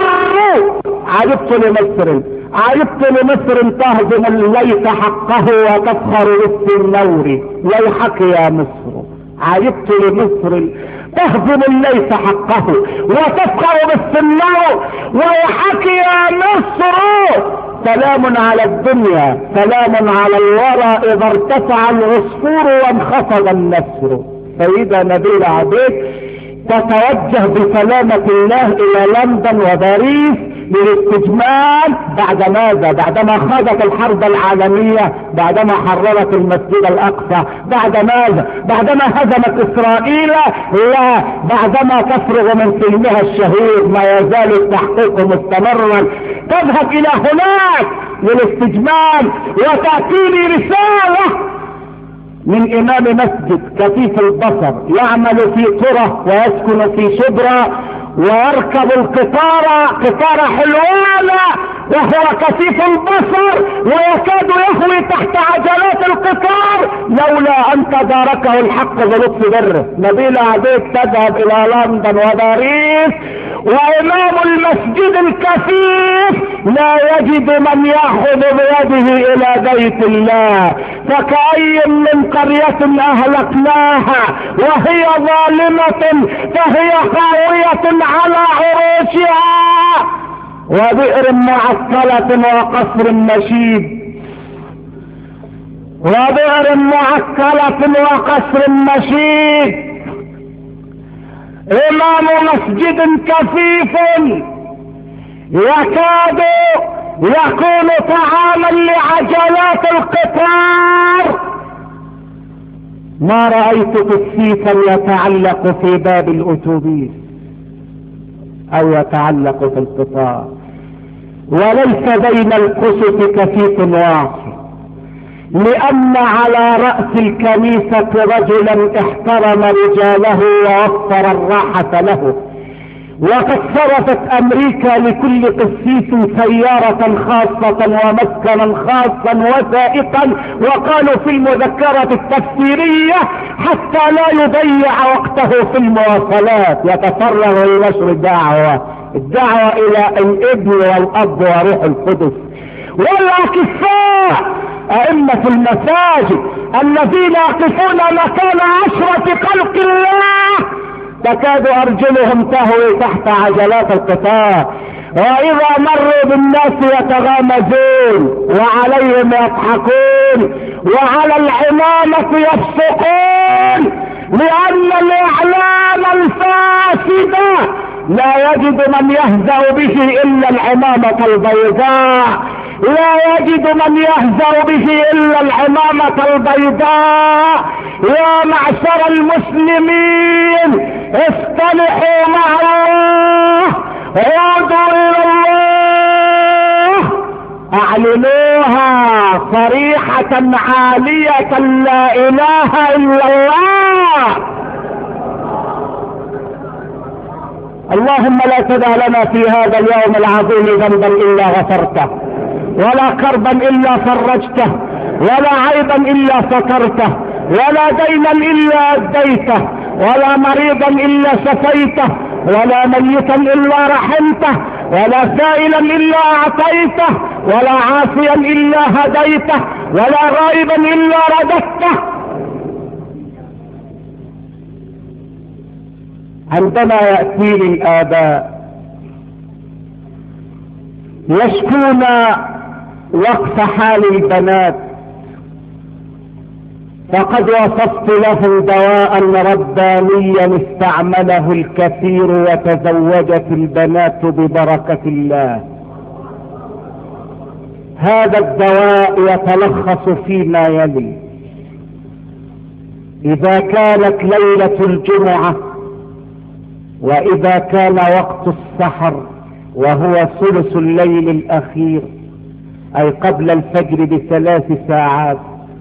مر. عجبت لمصر، عجبت لمصر تهضم الليث حقه وتفخر بالسنور، ويحك يا مصر. عجبت لمصر تهضم الليث حقه وتفخر بالسنور، ويحك يا مصر. سلام على الدنيا، سلام على الورى إذا ارتفع العصفور وانخفض النسر. سيدة نبيلة عبيد تتوجه بسلامة الله إلى لندن وباريس للاستجمام. بعد ماذا؟ بعدما خاضت الحرب العالمية، بعدما حررت المسجد الأقصى، بعد ماذا؟ بعدما هزمت إسرائيل؟ لا، بعدما تفرغ من فيلمها الشهير ما يزال التحقيق مستمرا، تذهب إلى هناك للاستجمام وتأتيني رسالة من إمام مسجد كفيف البصر يعمل في قرى ويسكن في شبرا ويركب القطار قطار حلوانة وهو كفيف البصر ويكاد يهوي تحت عجلات القطار لولا أن تداركه الحق بلطف بره. نبيلة عبيد تذهب إلى لندن وباريس، وإمام المسجد الكفيف لا يجد من يأخذ بيده إلى بيت الله. فكأي من قرية أهلكناها وهي ظالمة فهي خاوية على عروشها، وبئر معطلة وقصر مشيد، وبئر معطلة وقصر مشيد. إمام مسجد كفيف يكاد يكون طعاما لعجلات القطار. ما رأيت قسيسا يتعلق في باب الأتوبيس أو يتعلق في القطار، وليس بين القسط كفيف واحد، لأن على رأس الكنيسة رجلا احترم رجاله ووفر الراحة له. وقد صرفت أمريكا لكل قسيس سيارة خاصة ومسكنا خاصا وسائقا، وقالوا في المذكرة التفسيرية حتى لا يضيع وقته في المواصلات يتفرغ لنشر الدعوة الدعوة إلى الابن والأب وروح القدس. والأكفاء أئمة المساجد الذين يقفون مكان عشرة خلق الله تكاد أرجلهم تهوي تحت عجلات القطار، وإذا مروا بالناس يتغامزون وعليهم يضحكون وعلى العمامة يفسقون، لأن الإعلام الفاسد لا يجد من يهزأ به إلا العمامة البيضاء، لا يجد من يهزأ به إلا العمامة البيضاء. يا معشر المسلمين اصطلحوا مع الله، عودوا إلى الله، اعلنوها صريحة عالية لا إله إلا الله. اللهم لا تدع لنا في هذا اليوم العظيم ذنبا إلا غفرته، ولا كربا إلا فرجته، ولا عيبا إلا سترته، ولا دينا إلا أديته، ولا مريضا إلا شفيته، ولا ميتا إلا رحمته، ولا سائلا إلا أعطيته، ولا عاصيا إلا هديته، ولا غائبا إلا رددته. عندما يأتيني الآباء يشكون وقف حال البنات، فقد وصفت لهم دواء ربانيا استعمله الكثير وتزوجت البنات ببركة الله. هذا الدواء يتلخص فيما يلي: إذا كانت ليلة الجمعة وإذا كان وقت السحر وهو ثلث الليل الأخير، أي قبل الفجر بثلاث ساعات،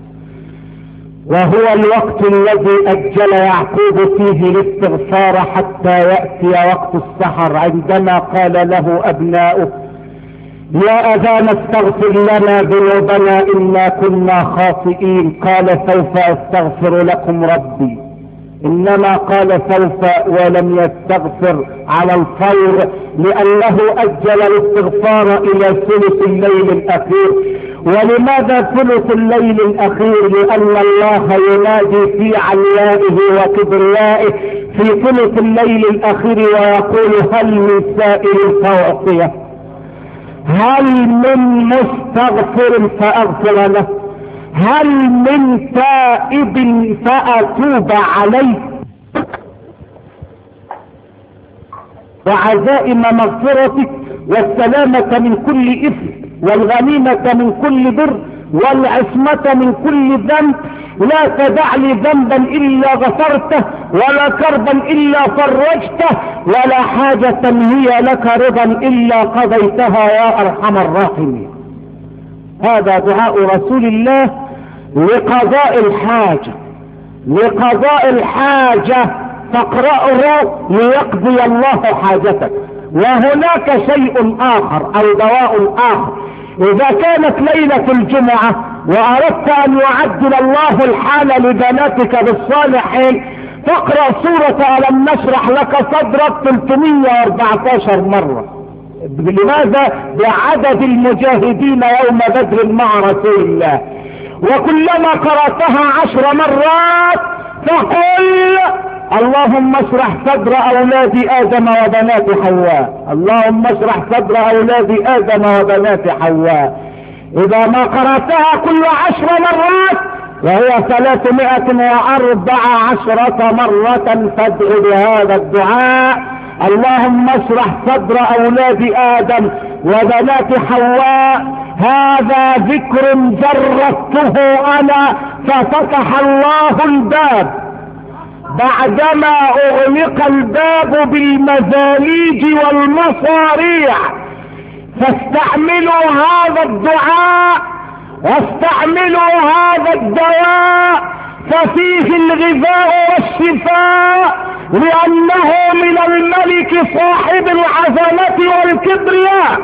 وهو الوقت الذي أجل يعقوب فيه الاستغفار حتى يأتي وقت السحر، عندما قال له أبناؤه: يا أبانا استغفر لنا ذنوبنا إنا كنا خاطئين. قال: سوف أستغفر لكم ربي. إنما قال سوف ولم يستغفر على الفور، لأنه أجل الاستغفار إلى ثلث الليل الأخير. ولماذا ثلث الليل الأخير؟ لأن الله ينادي في عليائه وكبريائه في ثلث الليل الأخير ويقول: هل من سائل فأعطيه، هل من مستغفر فأغفر له، هل من تائب فأتوب عليه. وعزائم مغفرتك والسلامة من كل إثم والغنيمة من كل بر والعصمة من كل ذنب. لا تدع لي ذنبا إلا غفرته، ولا كربا إلا فرجته، ولا حاجة هي لك رضا إلا قضيتها يا أرحم الراحمين. هذا دعاء رسول الله لقضاء الحاجة، لقضاء الحاجة فاقرأه ليقضي الله حاجتك. وهناك شيء آخر أو دواء آخر: إذا كانت ليلة الجمعة وأردت أن يعدل الله الحال لبناتك بالصالحين، فاقرأ سورة ألم نشرح لك صدرك ثلاثمائة وأربعة عشر مرة. لماذا؟ بعدد المجاهدين يوم بدر مع رسول الله. وكلما قرأتها عشر مرات فقل: اللهم اشرح صدر أولاد آدم وبنات حواء، اللهم اشرح صدر أولاد آدم وبنات حواء. إذا ما قرأتها كل عشر مرات وهي ثلاثمائة وأربع عشرة مرة فادع بهذا الدعاء: اللهم اشرح صدر أولاد آدم وبنات حواء. هذا ذكر جربته أنا ففتح الله الباب بعدما أغلق الباب بالمزاليج والمصاريع. فاستعملوا هذا الدعاء واستعملوا هذا الدواء، ففيه الغذاء والشفاء، لأنه من الملك صاحب العظمة والكبرياء.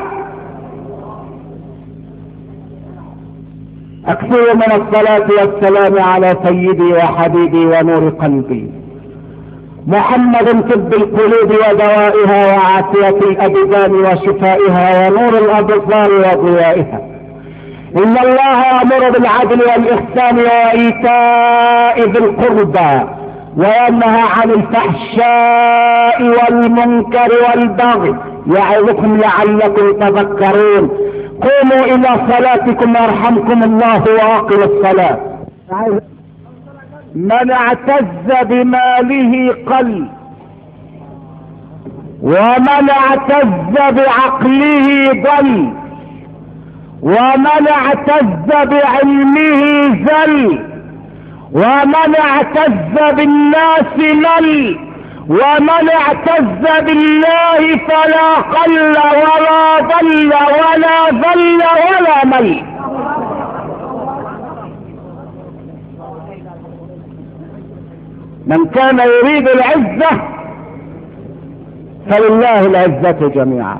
أكثر من الصلاة والسلام على سيدي وحبيبي ونور قلبي محمد، طب القلوب ودوائها وعافية الأبدان وشفائها ونور الأبصار وضيائها. إن الله يأمر بالعدل والإحسان وإيتاء ذي القربى وينهى عن الفحشاء والمنكر والبغي يعظكم لعلكم تذكرون. قوموا الى صلاتكم يرحمكم الله واقم الصلاة. من اعتز بماله قل، ومن اعتز بعقله ضل، ومن اعتز بعلمه زل، ومن اعتز بالناس مل، ومن اعتز بالله فلا قل ولا ضل ولا ذل ولا مل. من كان يريد العزة فلله العزة جميعا،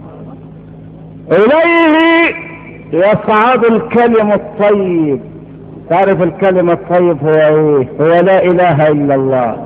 إليه يصعد الكلم الطيب. تعرف الكلم الطيب هو ايه؟ هو لا اله الا الله.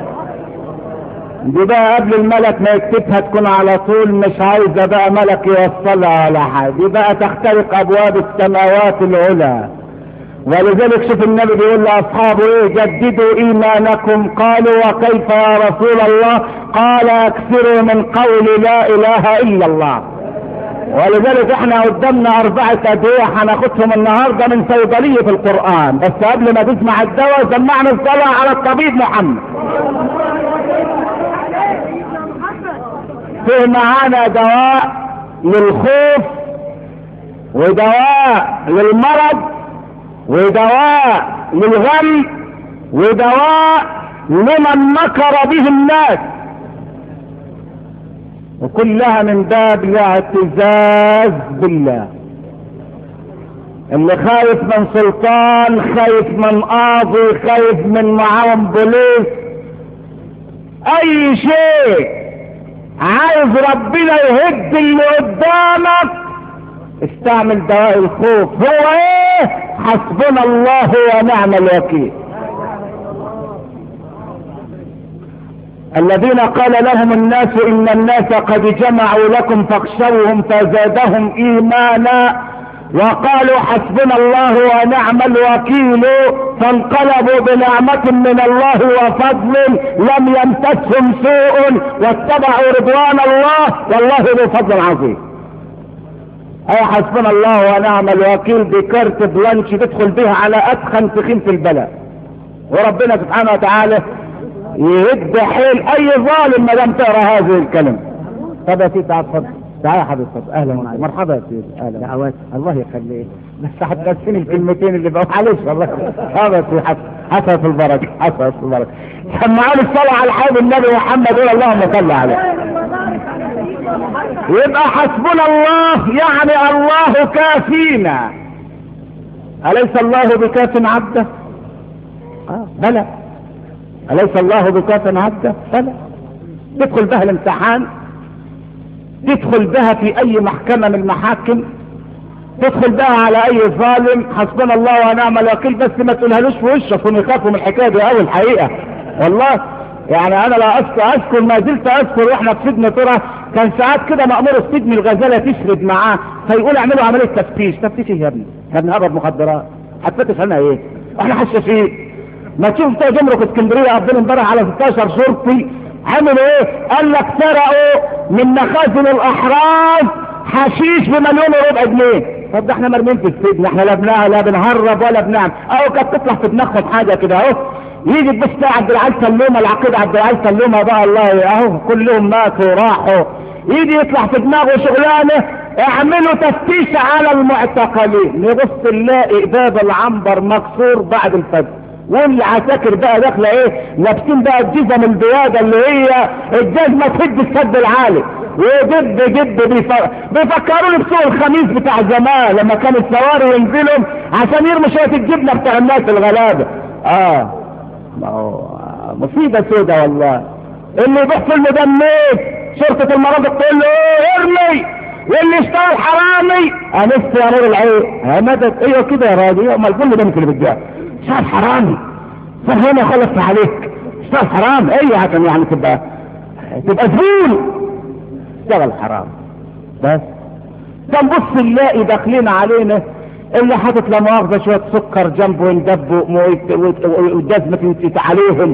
دي بقى قبل الملك ما يكتبها تكون على طول مش عايزة بقى ملك يوصلها على حاجة، دي بقى تخترق ابواب السماوات العلى. ولذلك شوف النبي بيقول لاصحابه ايه؟ جددوا ايمانكم. قالوا وكيف يا رسول الله؟ قال اكثروا من قول لا اله الا الله. ولذلك احنا قدامنا اربعة ادوية هناخدهم النهاردة من صيدلية القرآن، بس قبل ما تسمع الدواء سمعنا الصلاة على الطبيب محمد. في معانا دواء للخوف، ودواء للمرض، ودواء للغم، ودواء لمن مكر به الناس، وكلها من باب الاعتزاز بالله. اللي خايف من سلطان، خايف من قاضي، خايف من معاون بوليس، اي شيء عايز ربنا يهد اللي قدامك استعمل دواء الخوف. هو ايه؟ حسبنا الله ونعم الوكيل. الذين قال لهم الناس ان الناس قد جمعوا لكم فاخشوهم فزادهم ايمانا وقالوا حسبنا الله ونعم الوكيل، فانقلبوا بنعمة من الله وفضل لم يمسسهم سوء واتبعوا رضوان الله والله ذو فضل عظيم. اي حسبنا الله ونعم الوكيل دي كارت بلانش تدخل بها على ادخن سخين في البلد، وربنا سبحانه وتعالى يهد حيل اي ظالم ما دام تقرا هذه الكلمه. طب يا سيدي تعال اتفضل. تعال يا حبيبي اتفضل. اهلا وسهلا. مرحبا يا سيدي. اهلا. دعوات. الله يخليك. بس هتنسيني الكلمتين اللي بقوا معلش والله. اه بس حسن في البركه، حسن في البركه. سمعوني الصلاه على حبيب النبي محمد قول اللهم صل عليه. يبقى حسبنا الله يعني الله كافينا. اليس الله بكاف عبده؟ اه بلى. أليس الله بكاف عبده؟ بلى. تدخل بها الامتحان، تدخل بها في اي محكمة من المحاكم، تدخل بها على اي ظالم، حسبنا الله ونعم الوكيل. بس ما تقولهالوش في وشه عشان يخافوا من الحكاية دي اول الحقيقة والله. يعني انا لا اذكر اذكر ما زلت اذكر واحنا في سجن ترى كان ساعات كده مأمور السجن الغزالة تشرد معاه فيقول اعملوا عملية تفتيش. تفتيش ايه يا ابني؟ يا ابني هرب مخدرات، هتفتش عنها ايه؟ احنا حشاشين. ما تشوف بتوع جمرك اسكندريه قابلين امبارح على ستاشر شرطي عملوا ايه؟ قال لك سرقوا من مخازن الاحراز حشيش بمليون وربع جنيه. طب ده احنا مرمين في السجن، احنا لا بنعمل لا بنهرب ولا بنعمل. اهو كانت تطلع في دماغهم حاجه كده اهو. يجي تبص عبد العال سلومه العقيد عبد العال سلومه بقى الله اهو كلهم ماتوا وراحوا. يجي يطلع في دماغه شغلانه اعملوا تفتيش على المعتقلين، نبص نلاقي باب العنبر مكسور بعد الفجر، والعساكر بقى داخله ايه؟ لابسين بقى الجزم البياضه اللي هي الجزمه تهد السد العالي، وجد جد بيفكروني بسوق الخميس بتاع زمان لما كان السواري ينزلهم عشان يرموا شويه الجبنه بتاع الناس الغلابه. اه ما هو مصيبه سودة والله. اللي بيحصل المدميت شرطه المرافق تقول له ايه ارمي، واللي اشتغل حرامي انس يا نور العين ها مدد. ايوه كده يا راجل، امال كل ده اللي بتجاه اشتغل حرامي فهنا خلص عليك. اشتغل حرام ايوه عشان يعني تبقى تبقى زبون. اشتغل حرام بس. فنبص نلاقي داخلين علينا اللي حاطط لا مؤاخذه شويه سكر جنبه يندبوا والجزمه تنسيت عليهم،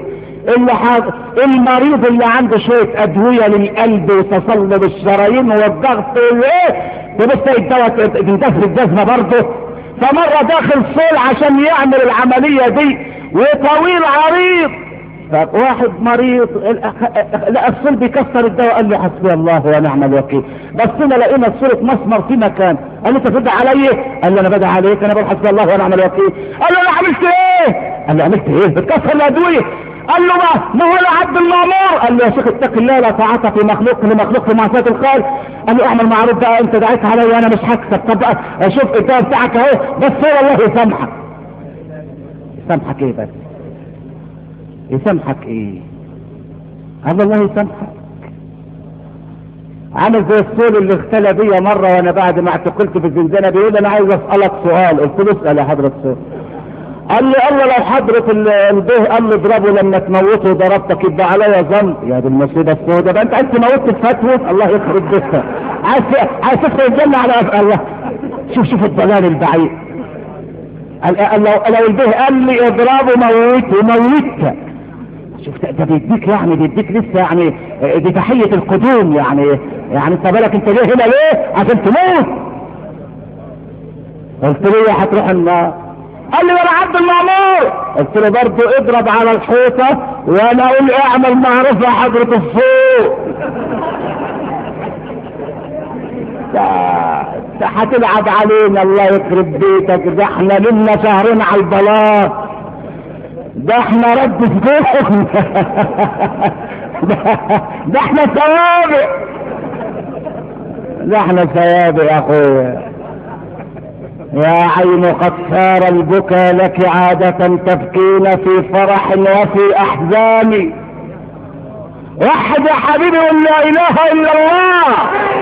اللي حاضر المريض اللي عنده شويه ادويه للقلب وتصلب الشرايين والضغط وايه تبص الدواء تندفع الجزمه برضه. فمره داخل صول عشان يعمل العمليه دي وطويل عريض، فواحد مريض لقى الصول بيكسر الدواء قال له حسبي الله ونعم الوكيل. بصينا لقينا صورة مسمر في مكان، قال له انت بتدعي عليا؟ قال له انا بدعي عليك، انا بقول حسبي الله ونعم الوكيل. قال له انا عملت ايه؟ قال له عملت ايه؟ بتكسر الادويه. قال له ما ما هو عبد المامور. قال له يا شيخ اتق الله، لا طاعة في مخلوق لمخلوق في معصية الخالق. قال له اعمل معروف بقى، انت دعيت عليا وانا مش هكسب. طب بقى شوف الدواء بتاعك اهو، بس هو الله يسامحك. يسامحك ايه بس؟ يسامحك ايه؟ قال الله يسامحك. عامل زي الصول اللي اختلى بيا مره وانا بعد ما اعتقلت في الزنزانه، بيقول انا عايز اسالك سؤال. قلت له اسال يا حضره الصول. قال لي الله لو حضره البيه قال لي اضربه لما تموته ضربتك يبقى عليا ذنب. يا دي المصيبه السوداء، بقى انت عايز تموت الفتوى؟ الله يخرب بيتك، عايز عايز تدخل الجنه على الله. شوف شوف الضلال البعيد. قال لو لو البيه قال لي اضربه موته موتك. شفت ده بيديك يعني بيديك لسه يعني دي تحية القدوم يعني. يعني انت بالك انت جاي هنا ليه؟ عشان تموت. قلت له هتروح النار. قال لي وانا عبد المامور. قلت له برضه اضرب على الحيطة وانا اقول اعمل معروف يا حضرة الفوق. ده هتلعب علينا الله يخرب بيتك. ده احنا لنا شهرين على البلاط، ده احنا رد سجون. ده احنا سوابق، ده احنا سوابق يا اخويا. يا عين قد صار البكا لك عادة، تبكين في فرح وفي احزان. وحد يا حبيبي قل لا اله الا الله.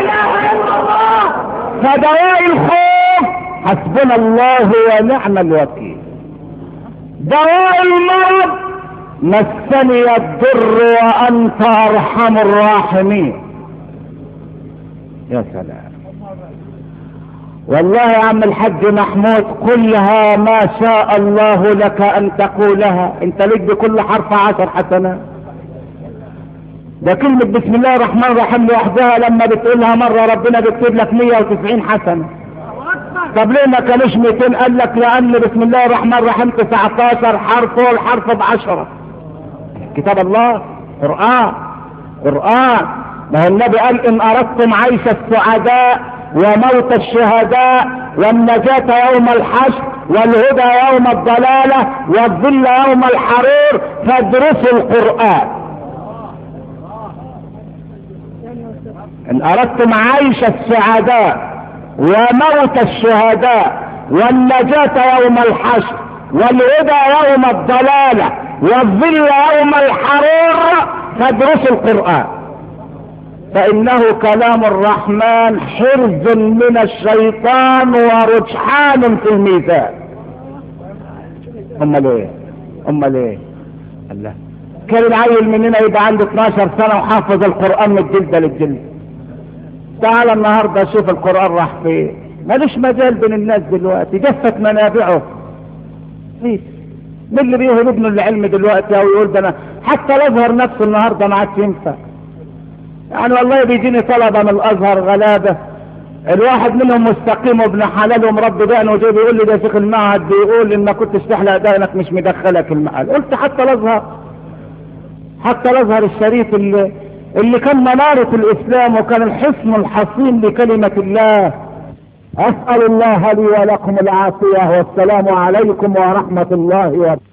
فدواء الخوف حسبنا الله ونعم الوكيل. دواء المرض مسني الضر وانت ارحم الراحمين. يا سلام والله يا عم الحاج محمود، قلها ما شاء الله لك ان تقولها. انت ليك بكل حرف عشر حسنات. ده كلمة بسم الله الرحمن الرحيم لوحدها لما بتقولها مرة ربنا بيكتب لك مية وتسعين حسنة. طب ليه ما كانوش مئتين؟ قال لك لان بسم الله الرحمن الرحيم تسعتاشر حرف والحرف بعشرة. كتاب الله قرآن قرآن. ما هو النبي قال ان اردتم عيش السعداء وموت الشهداء والنجاة يوم الحشر والهدى يوم الضلالة والظل يوم الحرير فادرسوا القرآن. ان اردتم عيش السعداء وموت الشهداء والنجاة يوم الحشر والهدى يوم الضلالة والظل يوم الحرير فادرسوا القرآن، فإنه كلام الرحمن حرز من الشيطان ورجحان في الميزان. امال ايه امال ايه الله. كان العيل مننا يبقى عنده اتناشر سنة وحافظ القرآن من الجلدة للجلد. تعال النهاردة شوف القرآن راح فين. مالوش مجال بين الناس دلوقتي، جفت منابعه. مين اللي بيهل ابنه العلم دلوقتي او يقول ده انا حتى الازهر نفسه النهارده ما عادش ينفع. يعني والله بيجيني طلبه من الازهر غلابه، الواحد منهم مستقيم وابن حلال ومربي دقنه وجاي بيقول لي ده شيخ المعهد بيقول ان ما كنتش تحلق دقنك مش مدخلك المعهد. قلت حتى الازهر حتى الازهر الشريف اللي اللي كان منارة الاسلام وكان الحصن الحصين لكلمة الله. اسأل الله لي ولكم العافية والسلام عليكم ورحمة الله وبركاته.